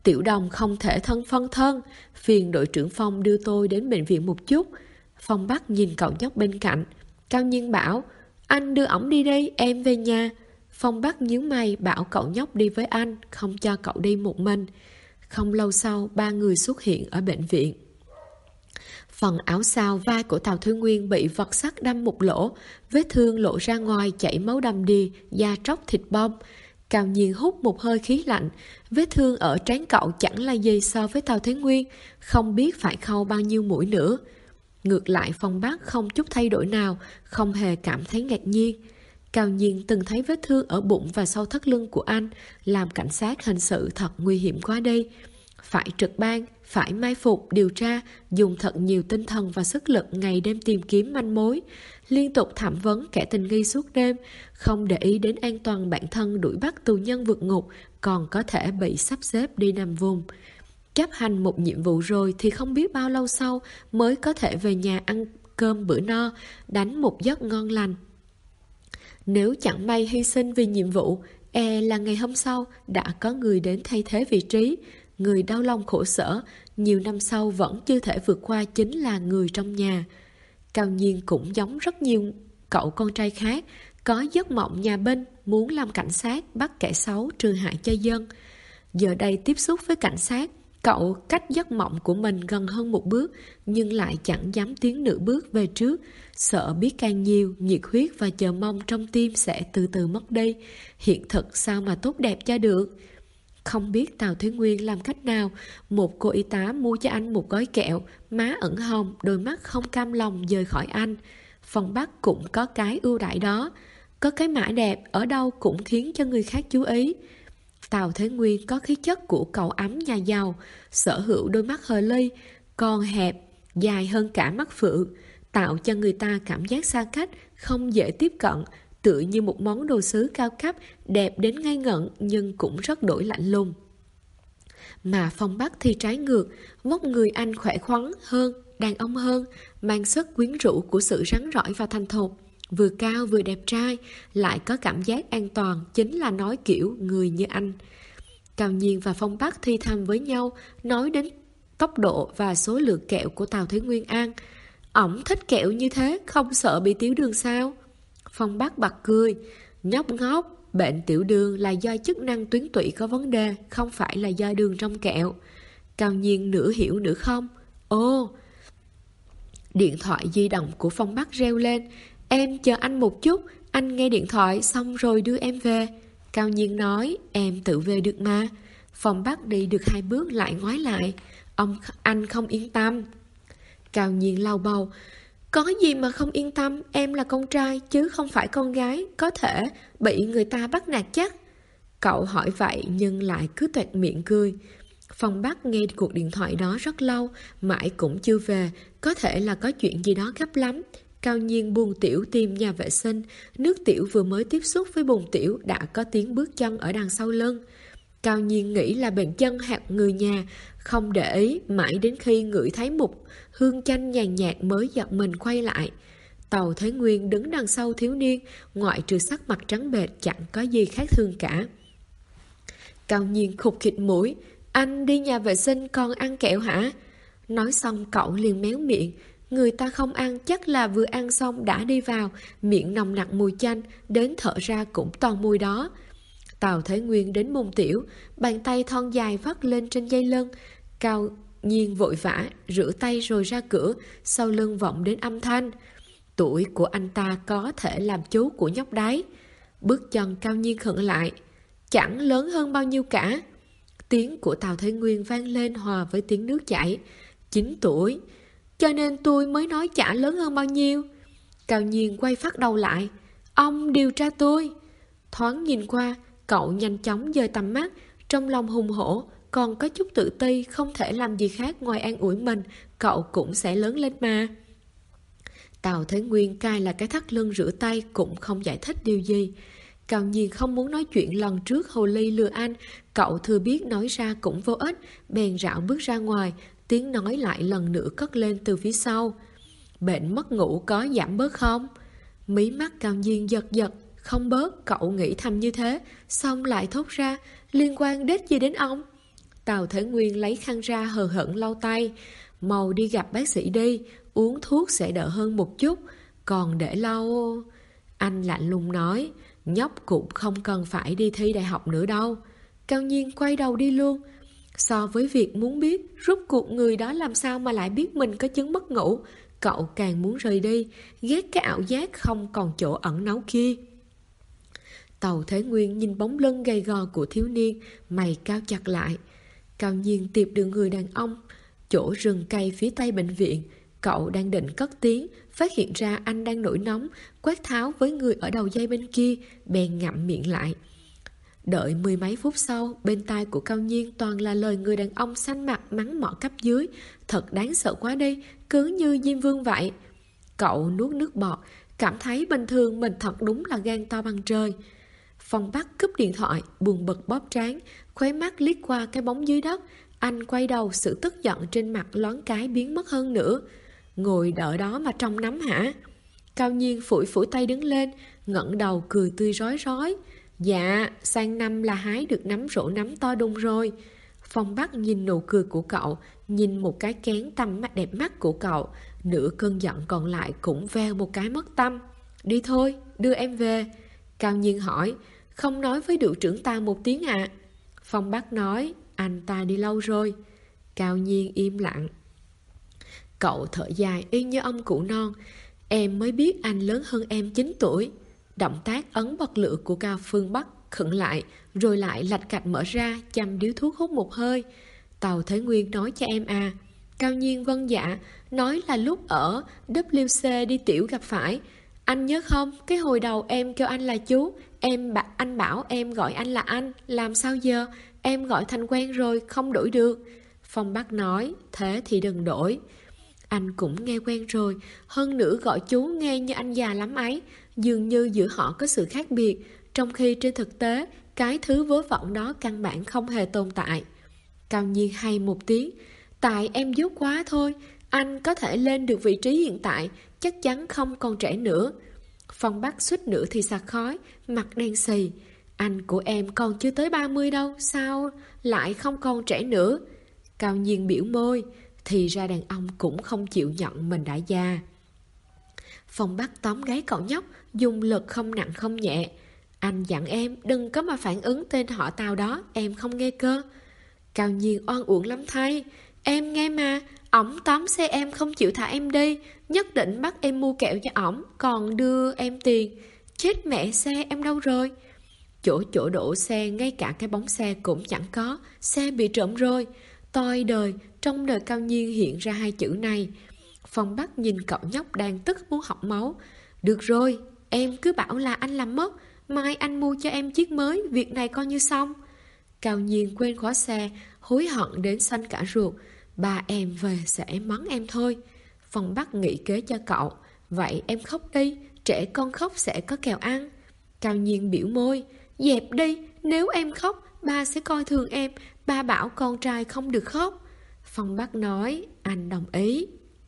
Tiểu Đồng không thể phân thân, phiền đội trưởng Phong đưa tôi đến bệnh viện một chút. Phong Bắc nhìn cậu nhóc bên cạnh. Cao Nhiên bảo, anh đưa ổng đi đi, em về nhà. Phong Bắc nhíu mày bảo cậu nhóc đi với anh, không cho cậu đi một mình. Không lâu sau, ba người xuất hiện ở bệnh viện. Phần áo sau vai của Tào Thứ Nguyên bị vật sắt đâm một lỗ, vết thương lộ ra ngoài chảy máu đầm đìa, da tróc thịt bong. Cao Nhiên hút một hơi khí lạnh, vết thương ở trán cậu chẳng là gì so với Tào Thế Nguyên, không biết phải khâu bao nhiêu mũi nữa. Ngược lại Phong Bắc không chút thay đổi nào, không hề cảm thấy ngạc nhiên. Cao Nhiên từng thấy vết thương ở bụng và sau thắt lưng của anh, làm cảnh sát hình sự thật nguy hiểm quá đi. Phải trực ban, phải mai phục, điều tra, dùng thật nhiều tinh thần và sức lực ngày đêm tìm kiếm manh mối, liên tục thẩm vấn kẻ tình nghi suốt đêm, không để ý đến an toàn bản thân đuổi bắt tù nhân vượt ngục, còn có thể bị sắp xếp đi nằm vùng. Chấp hành một nhiệm vụ rồi thì không biết bao lâu sau mới có thể về nhà ăn cơm bữa no, đánh một giấc ngon lành. Nếu chẳng may hy sinh vì nhiệm vụ, là ngày hôm sau đã có người đến thay thế vị trí. Người đau lòng khổ sở, nhiều năm sau vẫn chưa thể vượt qua chính là người trong nhà. Cao Nhiên cũng giống rất nhiều cậu con trai khác, có giấc mộng nhà binh, muốn làm cảnh sát, bắt kẻ xấu, trừ hại cho dân. Giờ đây tiếp xúc với cảnh sát, cậu cách giấc mộng của mình gần hơn một bước, nhưng lại chẳng dám tiến nửa bước về trước, sợ biết càng nhiều, nhiệt huyết và chờ mong trong tim sẽ từ từ mất đi. Hiện thực sao mà tốt đẹp cho được. Không biết Tào Thế Nguyên làm cách nào, một cô y tá mua cho anh một gói kẹo, má ửng hồng, đôi mắt không cam lòng rời khỏi anh. Phong Bắc cũng có cái ưu đãi đó, có cái mã đẹp ở đâu cũng khiến cho người khác chú ý. Tào Thế Nguyên có khí chất của cậu ấm nhà giàu, sở hữu đôi mắt hờ ly, còn hẹp, dài hơn cả mắt phượng, tạo cho người ta cảm giác xa cách, không dễ tiếp cận, tựa như một món đồ sứ cao cấp, đẹp đến ngây ngẩn nhưng cũng rất đổi lạnh lùng. Mà Phong Bắc thì trái ngược, vóc người anh khỏe khoắn hơn, đàn ông hơn, mang sức quyến rũ của sự rắn rỏi và thành thục, vừa cao vừa đẹp trai, lại có cảm giác an toàn, chính là nói kiểu người như anh. Cao Nhiên và Phong Bắc thì thầm với nhau, nói đến tốc độ và số lượng kẹo của Tào Thế Nguyên ăn. Ổng thích kẹo như thế, không sợ bị tiểu đường sao? Phong Bắc bật cười, nhóc ngốc, bệnh tiểu đường là do chức năng tuyến tụy có vấn đề, không phải là do đường trong kẹo. Cao Nhiên nửa hiểu nửa không. Ồ! Điện thoại di động của Phong Bắc reo lên. Em chờ anh một chút, anh nghe điện thoại xong rồi đưa em về. Cao Nhiên nói, em tự về được mà. Phong Bắc đi được 2 bước lại ngoái lại. Anh không yên tâm. Cao Nhiên lau bầu. Có gì mà không yên tâm, em là con trai chứ không phải con gái, có thể bị người ta bắt nạt chắc. Cậu hỏi vậy nhưng lại cứ toẹt miệng cười. Phong Bắc nghe cuộc điện thoại đó rất lâu, mãi cũng chưa về, có thể là có chuyện gì đó gấp lắm. Cao Nhiên buồn tiểu tìm nhà vệ sinh, nước tiểu vừa mới tiếp xúc với bồn tiểu đã có tiếng bước chân ở đằng sau lưng. Cao Nhiên nghĩ là bệnh chân hoặc người nhà, không để ý mãi đến khi ngửi thấy một hương chanh nhàn nhạt mới giật mình quay lại. Tào Thế Nguyên đứng đằng sau thiếu niên, ngoại trừ sắc mặt trắng bệch chẳng có gì khác thường cả. Cao Nhiên khục khịt mũi, anh đi nhà vệ sinh còn ăn kẹo hả? Nói xong cậu liền méo miệng, người ta không ăn chắc là vừa ăn xong đã đi vào, miệng nồng nặc mùi chanh, đến thở ra cũng toàn mùi đó. Tào Thế Nguyên đến môn tiểu, bàn tay thon dài vắt lên trên dây lưng. Cao Nhiên vội vã rửa tay rồi ra cửa, sau lưng vọng đến âm thanh. Tuổi của anh ta có thể làm chú của nhóc đấy. Bước chân Cao Nhiên khựng lại. Chẳng lớn hơn bao nhiêu cả. Tiếng của Tào Thế Nguyên vang lên hòa với tiếng nước chảy. 9 tuổi. Cho nên tôi mới nói chả lớn hơn bao nhiêu. Cao Nhiên quay phát đầu lại. Ông điều tra tôi. Thoáng nhìn qua, cậu nhanh chóng dời tầm mắt, trong lòng hùng hổ, còn có chút tự ti, không thể làm gì khác ngoài an ủi mình, cậu cũng sẽ lớn lên mà. Tào Thế Nguyên cài là cái thắt lưng rửa tay cũng không giải thích điều gì. Cao Nhiên không muốn nói chuyện lần trước hồ ly lừa anh, cậu thừa biết nói ra cũng vô ích, bèn rảo bước ra ngoài, tiếng nói lại lần nữa cất lên từ phía sau. Bệnh mất ngủ có giảm bớt không? Mí mắt Cao Nhiên giật giật, không bớt, cậu nghĩ thầm như thế, xong lại thốt ra, liên quan đết gì đến ông? Tào Thế Nguyên lấy khăn ra hờ hững lau tay. Mau đi gặp bác sĩ đi, uống thuốc sẽ đỡ hơn một chút. Còn để lâu... Anh lạnh lùng nói, nhóc cũng không cần phải đi thi đại học nữa đâu. Cao Nhiên quay đầu đi luôn. So với việc muốn biết rốt cuộc người đó làm sao mà lại biết mình có chứng mất ngủ, cậu càng muốn rời đi, ghét cái ảo giác không còn chỗ ẩn náu kia. Tào Thế Nguyên nhìn bóng lưng gầy gò của thiếu niên, mày cao chặt lại. Cao Nhiên tìm được người đàn ông chỗ rừng cây phía tây bệnh viện. Cậu đang định cất tiếng, phát hiện ra anh đang nổi nóng, quát tháo với người ở đầu dây bên kia, bèn ngậm miệng lại. Đợi mười mấy phút sau, bên tai của Cao Nhiên toàn là lời người đàn ông xanh mặt mắng mỏ cấp dưới. Thật đáng sợ quá đi, cứ như Diêm Vương vậy. Cậu nuốt nước bọt, cảm thấy bình thường mình thật đúng là gan to bằng trời. Phong Bắc cúp điện thoại, buồn bực bóp trán, khóe mắt liếc qua cái bóng dưới đất. Anh quay đầu, sự tức giận trên mặt loáng cái biến mất hơn nữa. Ngồi đợi đó mà trông nắm hả? Cao Nhiên phủi phủi tay đứng lên, ngẩng đầu cười tươi rói rói. Dạ, sang năm là hái được nắm rổ nắm to đùng rồi. Phong Bắc nhìn nụ cười của cậu, nhìn một cái kén tăm mắt đẹp mắt của cậu, nửa cơn giận còn lại cũng veo một cái mất tâm. Đi thôi, đưa em về. Cao Nhiên hỏi, không nói với đội trưởng ta một tiếng à? Phong Bắc nói, anh ta đi lâu rồi. Cao Nhiên im lặng. Cậu thở dài y như ông cụ non. Em mới biết anh lớn hơn em 9 tuổi. Động tác ấn bật lửa của Cao Phương Bắc khựng lại, rồi lại lạch cạch mở ra, chăm điếu thuốc hút một hơi. Tào Thế Nguyên nói cho em à? Cao Nhiên vâng dạ, nói là lúc ở WC đi tiểu gặp phải. Anh nhớ không, cái hồi đầu em kêu anh là chú, anh bảo em gọi anh là anh, làm sao giờ? Em gọi thành quen rồi, không đổi được. Phong Bắc nói, thế thì đừng đổi. Anh cũng nghe quen rồi, hơn nữa gọi chú nghe như anh già lắm ấy. Dường như giữa họ có sự khác biệt, trong khi trên thực tế, cái thứ vớ vẩn đó căn bản không hề tồn tại. Cao Nhiên hay một tiếng, tại em dốt quá thôi, anh có thể lên được vị trí hiện tại, chắc chắn không còn trẻ nữa. Phong Bắc suýt nữa thì sặc khói, mặt đen xì. Anh của em còn chưa tới 30 đâu, sao lại không còn trẻ nữa? Cao Nhiên biểu môi, thì ra đàn ông cũng không chịu nhận mình đã già. Phong Bắc tóm gáy cậu nhóc, dùng lực không nặng không nhẹ. Anh dặn em đừng có mà phản ứng tên họ Tào đó, em không nghe cơ. Cao Nhiên oan uổng lắm thay. Em nghe mà, ổng tóm xe em không chịu thả em đi, nhất định bắt em mua kẹo cho ổng, còn đưa em tiền. Chết mẹ, xe em đâu rồi? Chỗ đổ xe, ngay cả cái bóng xe cũng chẳng có, xe bị trộm rồi. Toi đời, trong đời Cao Nhiên hiện ra hai chữ này. Phong Bắc nhìn cậu nhóc đang tức muốn học máu. Được rồi, em cứ bảo là anh làm mất, mai anh mua cho em chiếc mới, việc này coi như xong. Cao Nhiên quên khóa xe, hối hận đến xanh cả ruột. Ba em về sẽ mắng em thôi. Phong Bắc nghĩ kế cho cậu. Vậy em khóc đi, trẻ con khóc sẽ có kẹo ăn. Cao Nhiên biểu môi, dẹp đi, nếu em khóc, ba sẽ coi thường em, ba bảo con trai không được khóc. Phong Bắc nói, anh đồng ý.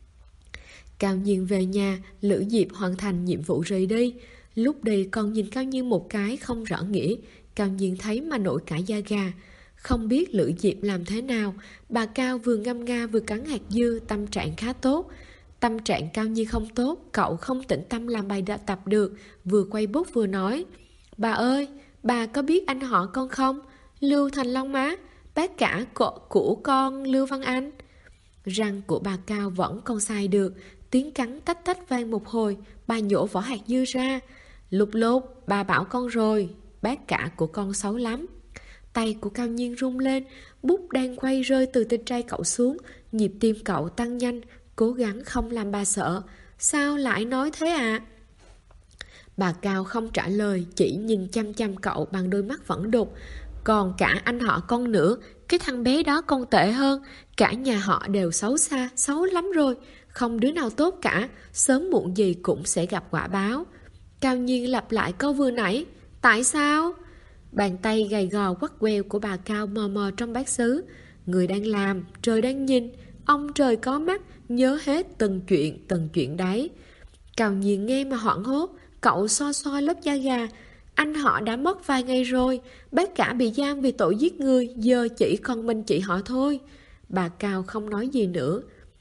Cao Nhiên về nhà, Lữ Diệp hoàn thành nhiệm vụ rời đi. Lúc đi còn nhìn Cao Nhiên một cái không rõ nghĩa. Cao Nhiên thấy mà nổi cả da gà. Không biết Lữ Diệp làm thế nào, bà Cao vừa ngâm nga vừa cắn hạt dưa, tâm trạng khá tốt. Tâm trạng Cao Nhiên không tốt, cậu không tĩnh tâm làm bài tập được, vừa quay bút vừa nói. Bà ơi, bà có biết anh họ con không? Lưu Thành Long má, bác cả của con Lưu Văn Anh. Răng của bà Cao vẫn còn xài được, tiếng cắn tách tách vang một hồi, bà nhổ vỏ hạt dưa ra. Lục lục, bà bảo con rồi, bác cả của con xấu lắm. Tay của Cao Nhiên rung lên, bút đang quay rơi từ trên tay cậu xuống, nhịp tim cậu tăng nhanh, cố gắng không làm bà sợ. Sao lại nói thế ạ? Bà Cao không trả lời, chỉ nhìn chăm chăm cậu bằng đôi mắt vẫn đục. Còn cả anh họ con nữa, cái thằng bé đó còn tệ hơn. Cả nhà họ đều xấu xa, xấu lắm rồi. Không đứa nào tốt cả, sớm muộn gì cũng sẽ gặp quả báo. Cao Nhiên lặp lại câu vừa nãy. Tại sao? Bàn tay gầy gò quắt queo của bà Cao mờ mờ trong bát sứ. Người đang làm, trời đang nhìn. Ông trời có mắt, nhớ hết từng chuyện đấy. Cao Nhiên nghe mà hoảng hốt. Cậu so lớp da gà. Anh họ đã mất vài ngày rồi, bác cả bị giam vì tội giết người, giờ chỉ còn mình chị họ thôi. Bà Cao không nói gì nữa.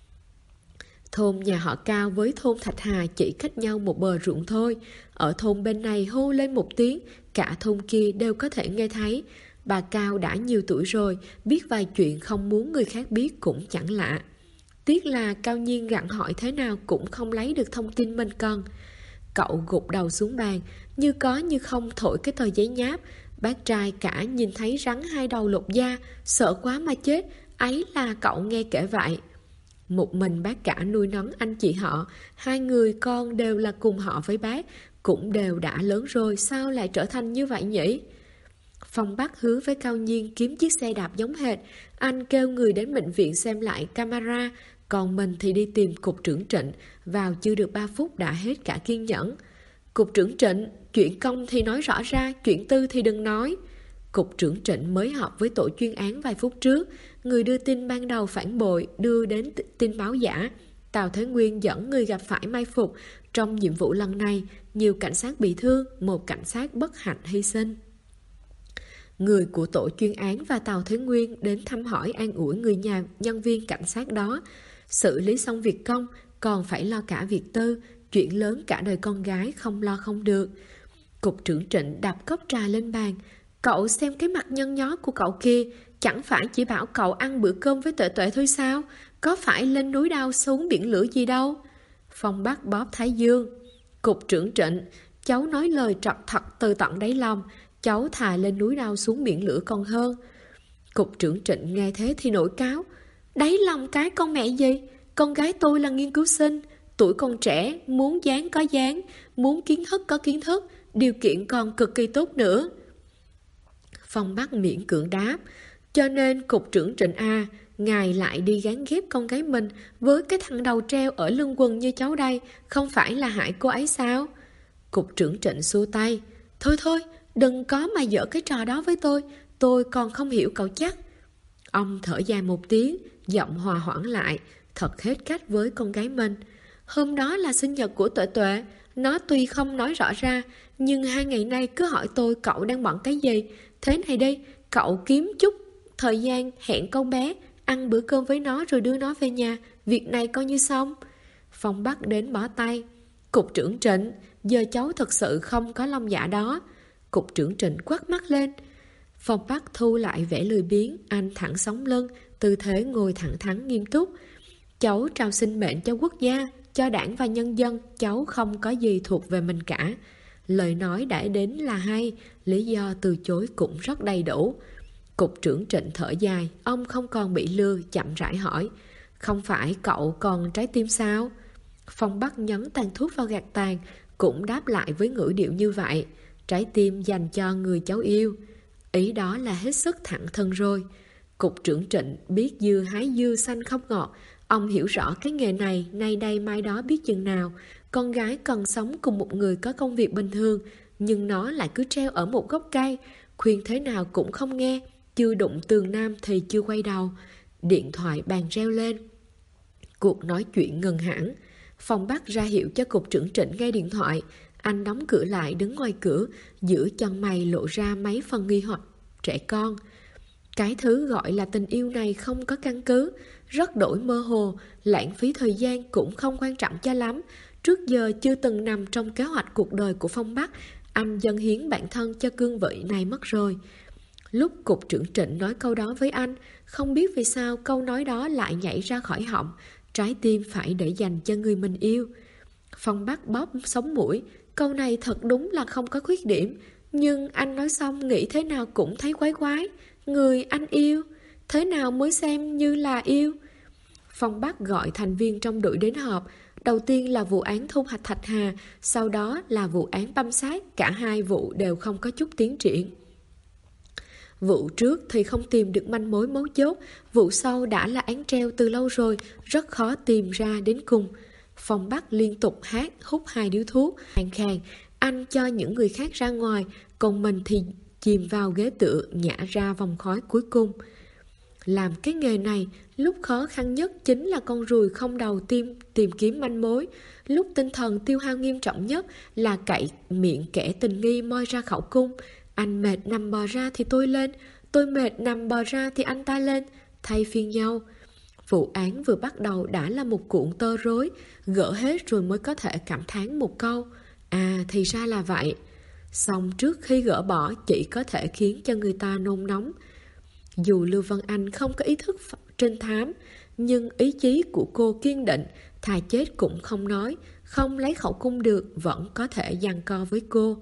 Thôn nhà họ Cao với thôn Thạch Hà chỉ cách nhau một bờ ruộng thôi. Ở thôn bên này hô lên một tiếng, cả thôn kia đều có thể nghe thấy. Bà Cao đã nhiều tuổi rồi, biết vài chuyện không muốn người khác biết cũng chẳng lạ. Tiếc là Cao Nhiên gặng hỏi thế nào cũng không lấy được thông tin mình cần. Cậu gục đầu xuống bàn, như có như không thổi cái tờ giấy nháp. Bác trai cả nhìn thấy rắn hai đầu lột da, sợ quá mà chết, ấy là cậu nghe kể vậy. Một mình bác cả nuôi nấng anh chị họ, hai người con đều là cùng họ với bác, cũng đều đã lớn rồi, sao lại trở thành như vậy nhỉ? Phong Bắc hứa với Cao Nhiên kiếm chiếc xe đạp giống hệt, anh kêu người đến bệnh viện xem lại camera, còn mình thì đi tìm cục trưởng Trịnh, vào chưa được 3 phút đã hết cả kiên nhẫn. Cục trưởng Trịnh, chuyện công thì nói rõ ra, chuyện tư thì đừng nói. Cục trưởng Trịnh mới họp với tổ chuyên án vài phút trước, người đưa tin ban đầu phản bội, đưa đến tin báo giả. Tào Thế Nguyên dẫn người gặp phải mai phục. Trong nhiệm vụ lần này, nhiều cảnh sát bị thương, một cảnh sát bất hạnh hy sinh. Người của tổ chuyên án và Tào Thế Nguyên đến thăm hỏi an ủi người nhà nhân viên cảnh sát đó. Xử lý xong việc công, còn phải lo cả việc tư, chuyện lớn cả đời con gái không lo không được. Cục trưởng Trịnh đập cốc trà lên bàn. Cậu xem cái mặt nhăn nhó của cậu kia, chẳng phải chỉ bảo cậu ăn bữa cơm với Tuệ Tuệ thôi sao? Có phải lên núi đao xuống biển lửa gì đâu? Phong Bắc bóp thái dương. Cục trưởng Trịnh, cháu nói lời trật thật từ tận đáy lòng, cháu thà lên núi đao xuống biển lửa còn hơn. Cục trưởng Trịnh nghe thế thì nổi cáo. Đáy lòng cái con mẹ gì? Con gái tôi là nghiên cứu sinh, tuổi còn trẻ, muốn dáng có dáng, muốn kiến thức có kiến thức, điều kiện còn cực kỳ tốt nữa. Phong Bắc miễn cưỡng đáp. Cho nên cục trưởng Trịnh A, ngài lại đi gán ghép con gái mình với cái thằng đầu treo ở lưng quần như cháu đây, không phải là hại cô ấy sao? Cục trưởng Trịnh xua tay. Thôi thôi, đừng có mà giở cái trò đó với tôi còn không hiểu cậu chắc. Ông thở dài một tiếng, giọng hòa hoãn lại, thật hết cách với con gái mình. Hôm đó là sinh nhật của Tuệ Tuệ, nó tuy không nói rõ ra, nhưng 2 ngày nay cứ hỏi tôi cậu đang bận cái gì. Thế này đi, cậu kiếm chút thời gian hẹn con bé, ăn bữa cơm với nó rồi đưa nó về nhà, việc này coi như xong. Phong Bắc đến bỏ tay. Cục trưởng Trịnh, giờ cháu thật sự không có lòng dạ đó. Cục trưởng Trịnh quắt mắt lên. Phong Bắc thu lại vẻ lười biếng, anh thẳng sống lưng, tư thế ngồi thẳng thắn nghiêm túc. Cháu trao sinh mệnh cho quốc gia, cho đảng và nhân dân, cháu không có gì thuộc về mình cả. Lời nói đã đến là hay, lý do từ chối cũng rất đầy đủ. Cục trưởng Trịnh thở dài, ông không còn bị lừa, chậm rãi hỏi. Không phải cậu còn trái tim sao? Phong Bắc nhấn tàn thuốc vào gạt tàn, cũng đáp lại với ngữ điệu như vậy. Trái tim dành cho người cháu yêu. Ý đó là hết sức thẳng thừng rồi. Cục trưởng Trịnh biết dưa hái dưa xanh không ngọt. Ông hiểu rõ cái nghề này, nay đây mai đó biết chừng nào. Con gái cần sống cùng một người có công việc bình thường, nhưng nó lại cứ treo ở một gốc cây. Khuyên thế nào cũng không nghe. Chưa đụng tường nam thì chưa quay đầu. Điện thoại bàn reo lên. Cuộc nói chuyện ngừng hẳn. Phong Bắc ra hiệu cho cục trưởng Trịnh nghe điện thoại. Anh đóng cửa lại đứng ngoài cửa, giữa chân mày lộ ra mấy phần nghi hoặc trẻ con. Cái thứ gọi là tình yêu này không có căn cứ, rất đổi mơ hồ, lãng phí thời gian cũng không quan trọng cho lắm. Trước giờ chưa từng nằm trong kế hoạch cuộc đời của Phong Bắc, anh dâng hiến bản thân cho cương vị này mất rồi. Lúc cục trưởng Trịnh nói câu đó với anh, không biết vì sao câu nói đó lại nhảy ra khỏi họng, trái tim phải để dành cho người mình yêu. Phong Bắc bóp sống mũi, câu này thật đúng là không có khuyết điểm, nhưng anh nói xong nghĩ thế nào cũng thấy quái quái. Người anh yêu, thế nào mới xem như là yêu? Phong Bắc gọi thành viên trong đội đến họp. Đầu tiên là vụ án thôn Thạch Hà, sau đó là vụ án băm xác, cả hai vụ đều không có chút tiến triển. Vụ trước thì không tìm được manh mối mấu chốt, vụ sau đã là án treo từ lâu rồi, rất khó tìm ra đến cùng. Phong Bắc liên tục hát, hút 2 điếu thuốc, khàn khàn, anh cho những người khác ra ngoài, còn mình thì chìm vào ghế tựa, nhả ra vòng khói cuối cùng. Làm cái nghề này, lúc khó khăn nhất chính là con ruồi không đầu tìm kiếm manh mối. Lúc tinh thần tiêu hao nghiêm trọng nhất là cậy miệng kẻ tình nghi moi ra khẩu cung. Anh mệt nằm bò ra thì tôi lên, tôi mệt nằm bò ra thì anh ta lên, thay phiên nhau. Vụ án vừa bắt đầu đã là một cuộn tơ rối, gỡ hết rồi mới có thể cảm thán một câu: à, thì ra là vậy. Xong trước khi gỡ bỏ chỉ có thể khiến cho người ta nôn nóng. Dù Lưu Vân Anh không có ý thức trinh thám, nhưng ý chí của cô kiên định, thà chết cũng không nói, không lấy khẩu cung được vẫn có thể giằng co với cô.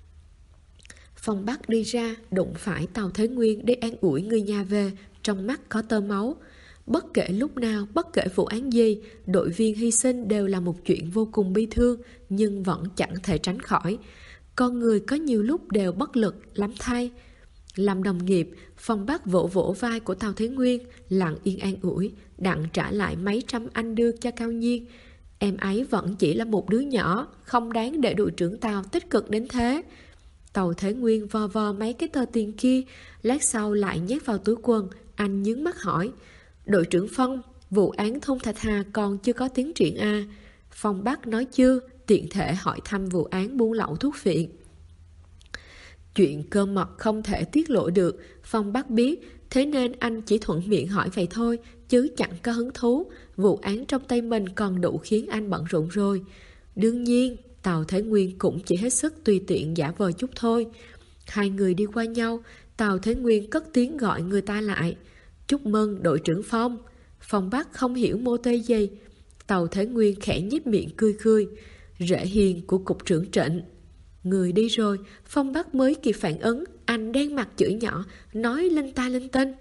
Phong Bắc đi ra, đụng phải Tào Thế Nguyên đi an ủi người nhà về, trong mắt có tơ máu. Bất kể lúc nào, bất kể vụ án gì, đội viên hy sinh đều là một chuyện vô cùng bi thương, nhưng vẫn chẳng thể tránh khỏi. Con người có nhiều lúc đều bất lực lắm thay. Làm đồng nghiệp, Phong Bắc vỗ vỗ vai của Tào Thế Nguyên, lặng yên an ủi, đặng trả lại mấy trăm anh đưa cho Cao Nhiên. Em ấy vẫn chỉ là một đứa nhỏ, không đáng để đội trưởng Tào tích cực đến thế. Tào Thế Nguyên vò vò mấy cái tờ tiền kia, lát sau lại nhét vào túi quần. Anh nhướng mắt hỏi: đội trưởng Phong, vụ án Thôn Thạch Hà còn chưa có tiến triển à? Phong Bắc nói chưa, tiện thể hỏi thăm vụ án buôn lậu thuốc phiện. Chuyện cơ mật không thể tiết lộ được, Phong Bắc biết, thế nên anh chỉ thuận miệng hỏi vậy thôi, chứ chẳng có hứng thú. Vụ án trong tay mình còn đủ khiến anh bận rộn rồi. Đương nhiên, Tào Thế Nguyên cũng chỉ hết sức tùy tiện giả vờ chút thôi. Hai người đi qua nhau, Tào Thế Nguyên cất tiếng gọi người ta lại: chúc mừng đội trưởng Phong. Phong Bắc không hiểu mô tê gì. Tào Thế Nguyên khẽ nhếch miệng cười cười: rễ hiền của cục trưởng Trịnh. Người đi rồi, Phong Bắc mới kịp phản ứng, anh đen mặt chửi nhỏ, nói linh ta linh tinh.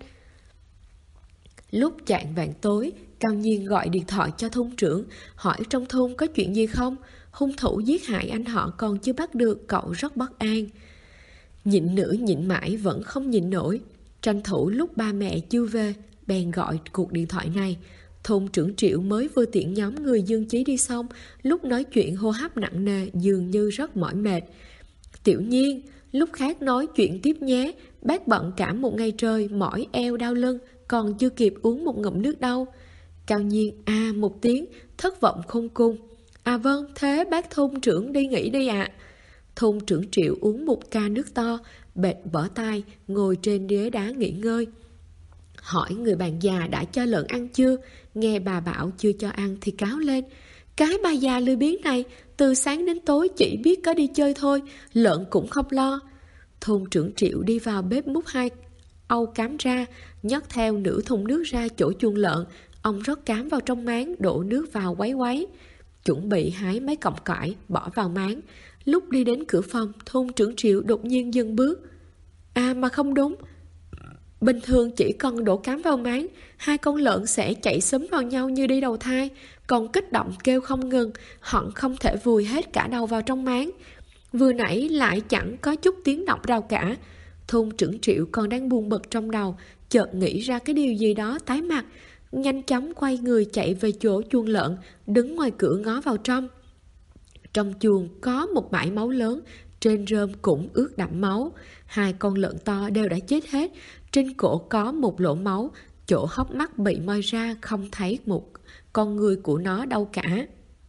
Lúc chạng vạng tối, Cao Nhiên gọi điện thoại cho thôn trưởng, hỏi trong thôn có chuyện gì không. Hung thủ giết hại anh họ còn chưa bắt được, cậu rất bất an. Nhịn nữa nhịn mãi vẫn không nhịn nổi, tranh thủ lúc ba mẹ chưa về, bèn gọi cuộc điện thoại này. Thôn trưởng Triệu mới vừa tiễn nhóm người Dương Chí đi xong, lúc nói chuyện hô hấp nặng nề, dường như rất mỏi mệt. Tiểu Nhiên, lúc khác nói chuyện tiếp nhé, bác bận cả một ngày trời, mỏi eo đau lưng, còn chưa kịp uống một ngụm nước đâu. Cao Nhiên à một tiếng, thất vọng khôn cùng. À vâng, thế bác thôn trưởng đi nghỉ đi ạ. Thôn trưởng Triệu uống một ca nước to, bệt bở tai, ngồi trên ghế đá nghỉ ngơi. Hỏi người bạn già đã cho lợn ăn chưa, nghe bà bảo chưa cho ăn thì cáo lên: cái bà già lười biếng này, từ sáng đến tối chỉ biết có đi chơi thôi, lợn cũng không lo. Thôn trưởng Triệu đi vào bếp múc 2 âu cám ra, nhấc theo nửa thùng nước ra chỗ chuồng lợn. Ông rót cám vào trong máng, đổ nước vào quấy quấy, chuẩn bị hái mấy cọng cải bỏ vào máng. Lúc đi đến cửa phòng, thôn trưởng Triệu đột nhiên dừng bước. À mà không đúng, bình thường chỉ cần đổ cám vào máng, 2 con lợn sẽ chạy xúm vào nhau như đi đầu thai, còn kích động kêu không ngừng, hận không thể vùi hết cả đầu vào trong máng. Vừa nãy lại chẳng có chút tiếng động nào cả. Thôn trưởng Triệu còn đang buồn bực trong đầu, chợt nghĩ ra cái điều gì đó, tái mặt, nhanh chóng quay người chạy về chỗ chuồng lợn, đứng ngoài cửa ngó vào trong. Trong chuồng có một bãi máu lớn, trên rơm cũng ướt đẫm máu. 2 con lợn to đều đã chết hết, trên cổ có một lỗ máu, chỗ hốc mắt bị moi ra không thấy một con người của nó đâu cả.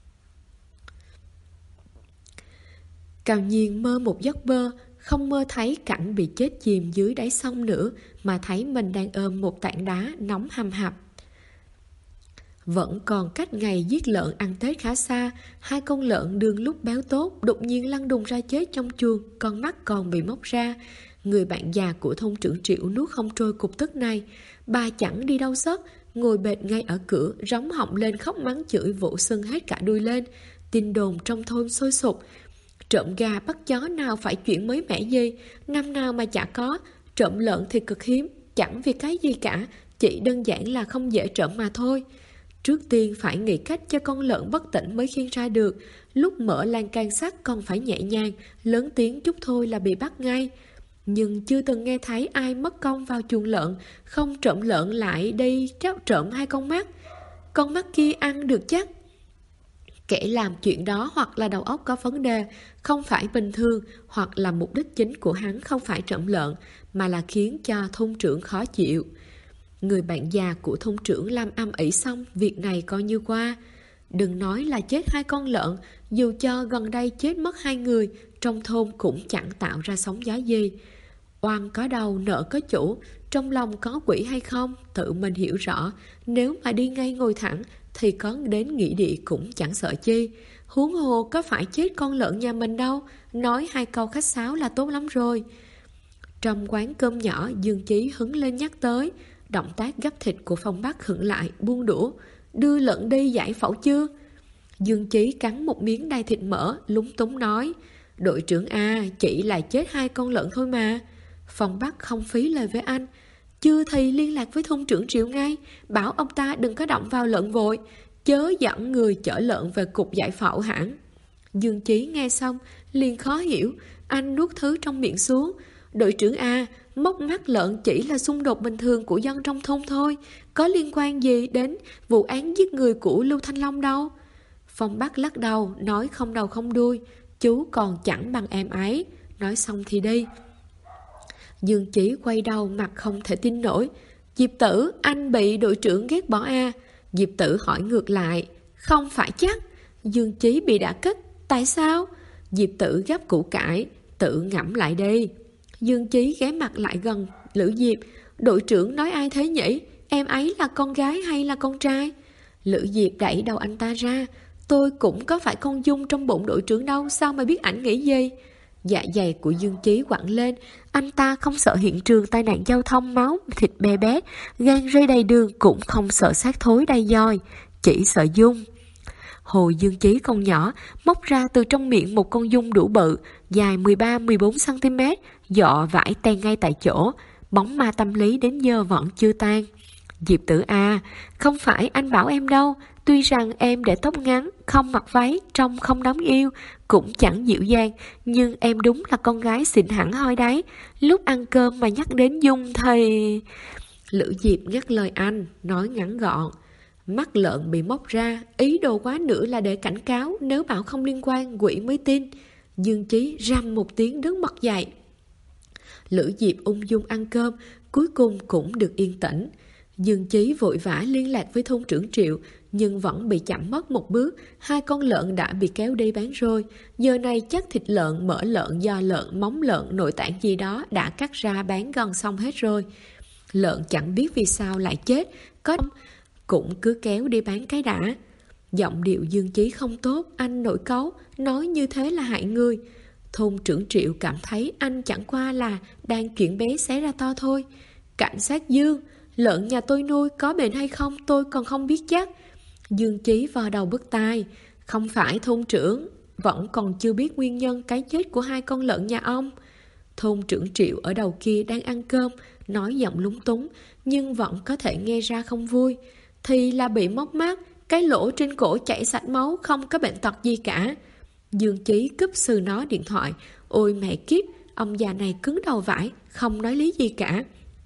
Cao Nhiên mơ một giấc mơ, không mơ thấy cảnh bị chết chìm dưới đáy sông nữa, mà thấy mình đang ôm một tảng đá nóng hầm hập. Vẫn còn cách ngày giết lợn ăn Tết khá xa, 2 con lợn đương lúc béo tốt đột nhiên lăn đùng ra chết trong chuồng, con mắt còn bị móc ra. Người bạn già của thôn trưởng Triệu nuốt không trôi cục tức này. Bà chẳng đi đâu sớt, ngồi bệt ngay ở cửa, rống họng lên khóc mắng chửi, vỗ sưng hết cả đuôi lên. Tin đồn trong thôn sôi sục. Trộm gà bắt chó nào phải chuyện mới mẻ gì, năm nào mà chả có. Trộm lợn thì cực hiếm, chẳng vì cái gì cả, chỉ đơn giản là không dễ trộm mà thôi. Trước tiên phải nghĩ cách cho con lợn bất tỉnh mới khiêng ra được. Lúc mở lan can sắt còn phải nhẹ nhàng, lớn tiếng chút thôi là bị bắt ngay. Nhưng chưa từng nghe thấy ai mất công vào chuồng lợn, không trộm lợn lại đi trộm 2 con mắt. Con mắt kia ăn được chắc. Kẻ làm chuyện đó hoặc là đầu óc có vấn đề, không phải bình thường, hoặc là mục đích chính của hắn không phải trộm lợn, mà là khiến cho thôn trưởng khó chịu. Người bạn già của thôn trưởng làm âm ĩ xong, việc này coi như qua. Đừng nói là chết 2 con lợn, dù cho gần đây chết mất 2 người, trong thôn cũng chẳng tạo ra sóng gió gì. Oan có đầu nợ có chủ, trong lòng có quỷ hay không, tự mình hiểu rõ. Nếu mà đi ngay ngồi thẳng, thì có đến nghĩa địa cũng chẳng sợ chi. Huống hồ có phải chết con lợn nhà mình đâu, nói 2 câu khách sáo là tốt lắm rồi. Trong quán cơm nhỏ, Dương Chí hứng lên nhắc tới. Động tác gấp thịt của Phong Bắc khựng lại, buông đũa. Đưa lợn đi giải phẫu chưa? Dương Chí cắn một miếng đầy thịt mỡ, lúng túng nói. Đội trưởng A, chỉ là chết 2 con lợn thôi mà. Phong Bắc không phí lời với anh. Chưa thì liên lạc với thôn trưởng Triệu ngay, bảo ông ta đừng có động vào lợn vội, chớ dẫn người chở lợn về cục giải phẫu hãng. Dương Chí nghe xong, liền khó hiểu, anh nuốt thứ trong miệng xuống. Đội trưởng A, móc mắt lợn chỉ là xung đột bình thường của dân trong thôn thôi, có liên quan gì đến vụ án giết người của Lưu Thanh Long đâu. Phong Bắc lắc đầu, nói không đầu không đuôi, chú còn chẳng bằng em ấy. Nói xong thì đi. Dương Chí quay đầu mặt không thể tin nổi. Diệp Tử, anh bị đội trưởng ghét bỏ à? Diệp Tử hỏi ngược lại. Không phải chắc. Dương Chí bị đả kích. Tại sao? Diệp Tử gắp củ cải. Tự ngẫm lại đi. Dương Chí ghé mặt lại gần Lữ Diệp. Đội trưởng nói ai thế nhỉ? Em ấy là con gái hay là con trai? Lữ Diệp đẩy đầu anh ta ra. Tôi cũng có phải con Dung trong bụng đội trưởng đâu, sao mà biết ảnh nghĩ gì? Dạ dày của Dương Chí quặn lên. Anh ta không sợ hiện trường tai nạn giao thông máu thịt bê bết, gan rơi đầy đường, cũng không sợ xác thối đầy dòi, chỉ sợ Dung. Hồ Dương Chí con nhỏ móc ra từ trong miệng một con Dung đủ bự, dài 13-14cm, dọ vải tan ngay tại chỗ. Bóng ma tâm lý đến giờ vẫn chưa tan. Diệp Tử à, không phải anh bảo em đâu. Tuy rằng em để tóc ngắn, không mặc váy, trông không đáng yêu, cũng chẳng dịu dàng, nhưng em đúng là con gái xịn hẳn hoi đấy. Lúc ăn cơm mà nhắc đến Dung thì... Lữ Diệp ngắt lời anh, nói ngắn gọn. Mắt lợn bị móc ra, ý đồ quá nữa là để cảnh cáo, nếu bảo không liên quan, quỷ mới tin. Dương Chí răm một tiếng đứng bật dậy. Lữ Diệp ung dung ăn cơm, cuối cùng cũng được yên tĩnh. Dương Chí vội vã liên lạc với thôn trưởng Triệu, nhưng vẫn bị chậm mất một bước. 2 con lợn đã bị kéo đi bán rồi. Giờ này chắc thịt lợn, mỡ lợn, giò lợn, móng lợn, nội tạng gì đó đã cắt ra bán gần xong hết rồi. Lợn chẳng biết vì sao lại chết, có cũng cứ kéo đi bán cái đã. Giọng điệu Dương Chí không tốt, anh nổi cáu, nói như thế là hại người. Thôn trưởng Triệu cảm thấy anh chẳng qua là đang chuyện bé xé ra to thôi. Cảnh sát Dương, lợn nhà tôi nuôi có bệnh hay không tôi còn không biết chắc. Dương Chí vò đầu bứt tai. Không phải thôn trưởng, vẫn còn chưa biết nguyên nhân cái chết của 2 con lợn nhà ông. Thôn trưởng Triệu ở đầu kia đang ăn cơm, nói giọng lúng túng, nhưng vẫn có thể nghe ra không vui. Thì là bị móc mắt, cái lỗ trên cổ chảy sạch máu, không có bệnh tật gì cả. Dương Chí cúp sừ nó điện thoại. Ôi mẹ kiếp, ông già này cứng đầu vãi, không nói lý gì cả.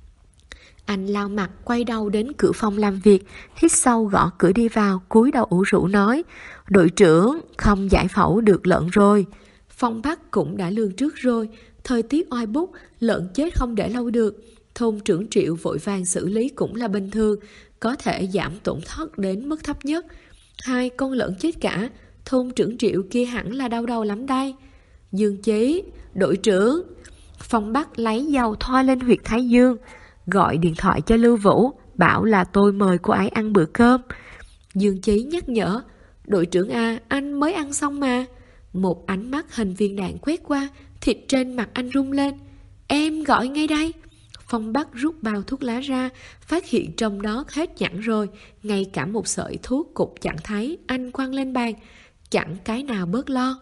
Anh lau mặt quay đầu đến cửa phòng làm việc, hít sâu gõ cửa đi vào, cúi đầu ủ rũ nói. Đội trưởng, không giải phẫu được lợn rồi. Phong Bắc cũng đã lường trước rồi, thời tiết oi bức, lợn chết không để lâu được. Thôn trưởng Triệu vội vàng xử lý cũng là bình thường, có thể giảm tổn thất đến mức thấp nhất. 2 con lợn chết cả, thôn trưởng Triệu kia hẳn là đau đầu lắm đây. Dương Chí, đội trưởng. Phong Bắc lấy dầu thoa lên huyệt thái dương, gọi điện thoại cho Lưu Vũ, bảo là tôi mời cô ấy ăn bữa cơm. Dương Chí nhắc nhở, đội trưởng A, anh mới ăn xong mà. Một ánh mắt hình viên đạn quét qua, thịt trên mặt anh rung lên. Em gọi ngay đây. Phong Bắc rút bao thuốc lá ra, phát hiện trong đó hết nhẵn rồi, ngay cả một sợi thuốc cục chẳng thấy. Anh quăng lên bàn, chẳng cái nào bớt lo.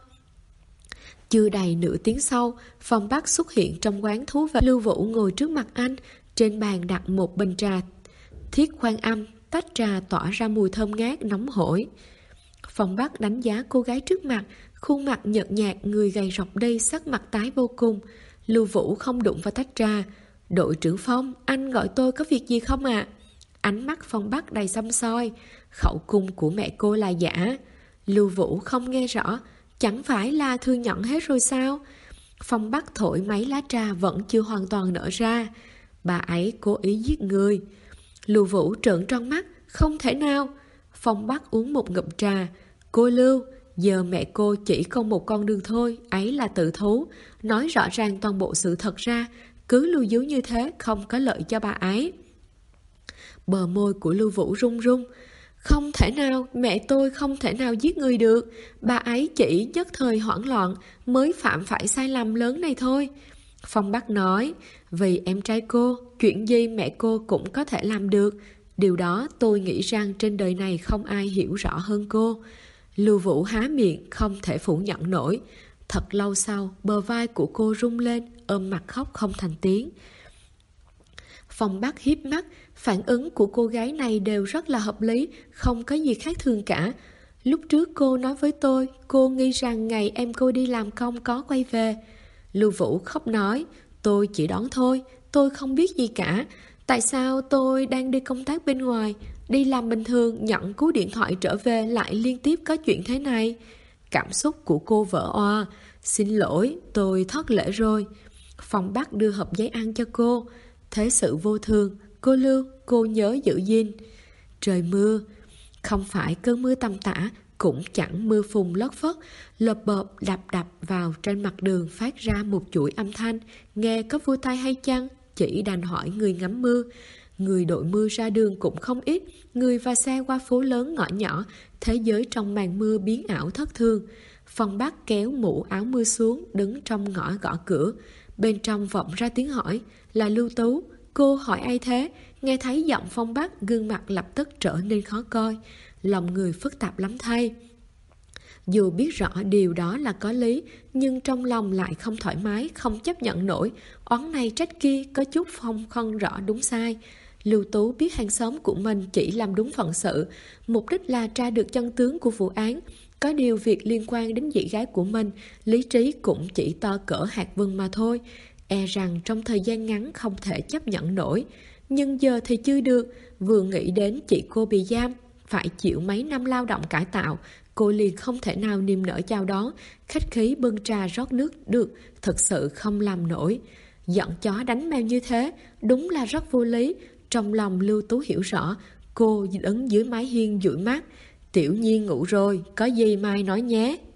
Chưa đầy nửa tiếng sau, Phong Bắc xuất hiện trong quán thú vật. Lưu Vũ ngồi trước mặt anh, trên bàn đặt một bình trà thiết quan âm, tách trà tỏa ra mùi thơm ngát nóng hổi. Phong Bắc đánh giá cô gái trước mặt, khuôn mặt nhợt nhạt, người gầy rộc đi, sắc mặt tái vô cùng. Lưu Vũ không đụng vào tách trà. Đội trưởng Phong, anh gọi tôi có việc gì không ạ? Ánh mắt Phong Bắc đầy xăm soi. Khẩu cung của mẹ cô là giả. Lưu Vũ không nghe rõ. Chẳng phải là thừa nhận hết rồi sao? Phong Bắc thổi mấy lá trà vẫn chưa hoàn toàn nở ra. Bà ấy cố ý giết người. Lưu Vũ trợn tròn mắt, không thể nào. Phong Bắc uống một ngụm trà. Cô Lưu, giờ mẹ cô chỉ còn một con đường thôi, ấy là tự thú. Nói rõ ràng toàn bộ sự thật ra, cứ lưu díu như thế không có lợi cho bà ấy. Bờ môi của Lưu Vũ run run. Không thể nào, mẹ tôi không thể nào giết người được. Bà ấy chỉ nhất thời hoảng loạn mới phạm phải sai lầm lớn này thôi. Phong Bắc nói, vì em trai cô, chuyện gì mẹ cô cũng có thể làm được. Điều đó tôi nghĩ rằng trên đời này không ai hiểu rõ hơn cô. Lưu Vũ há miệng, không thể phủ nhận nổi. Thật lâu sau, bờ vai của cô rung lên, ôm mặt khóc không thành tiếng. Phong Bắc híp mắt, phản ứng của cô gái này đều rất là hợp lý, không có gì khác thường cả. Lúc trước cô nói với tôi, cô nghi rằng ngày em cô đi làm công có quay về. Lưu Vũ khóc nói, tôi chỉ đoán thôi, tôi không biết gì cả. Tại sao tôi đang đi công tác bên ngoài, đi làm bình thường, nhận cú điện thoại trở về lại liên tiếp có chuyện thế này? Cảm xúc của cô vỡ òa. Xin lỗi, tôi thất lễ rồi. Phong Bắc đưa hộp giấy ăn cho cô. Thế sự vô thường, cô Lưu, cô nhớ giữ gìn. Trời mưa, không phải cơn mưa tầm tã, cũng chẳng mưa phùn lất phất, lợp bợp đập đập vào trên mặt đường phát ra một chuỗi âm thanh, nghe có vui tai hay chăng, chỉ đành hỏi người ngắm mưa. Người đội mưa ra đường cũng không ít, người và xe qua phố lớn ngõ nhỏ, thế giới trong màn mưa biến ảo thất thường. Phong Bắc kéo mũ áo mưa xuống, đứng trong ngõ gõ cửa. Bên trong vọng ra tiếng hỏi, là Lưu Tú. Cô hỏi ai thế? Nghe thấy giọng Phong Bắc, gương mặt lập tức trở nên khó coi. Lòng người phức tạp lắm thay. Dù biết rõ điều đó là có lý, nhưng trong lòng lại không thoải mái, không chấp nhận nổi. Oán này trách kia, có chút không rõ đúng sai. Lưu Tú biết hàng xóm của mình chỉ làm đúng phận sự, mục đích là tra được chân tướng của vụ án. Có điều việc liên quan đến chị gái của mình, lý trí cũng chỉ to cỡ hạt vừng mà thôi. E rằng trong thời gian ngắn không thể chấp nhận nổi. Nhưng giờ thì chưa được, vừa nghĩ đến chị cô bị giam, phải chịu mấy năm lao động cải tạo, cô liền không thể nào niềm nở chào đón, khách khí bưng trà rót nước được, thật sự không làm nổi. Giận chó đánh mèo như thế, đúng là rất vô lý. Trong lòng Lưu Tú hiểu rõ, cô đứng dưới mái hiên dụi mắt. Tiểu Nhiên ngủ rồi, có gì mai nói nhé.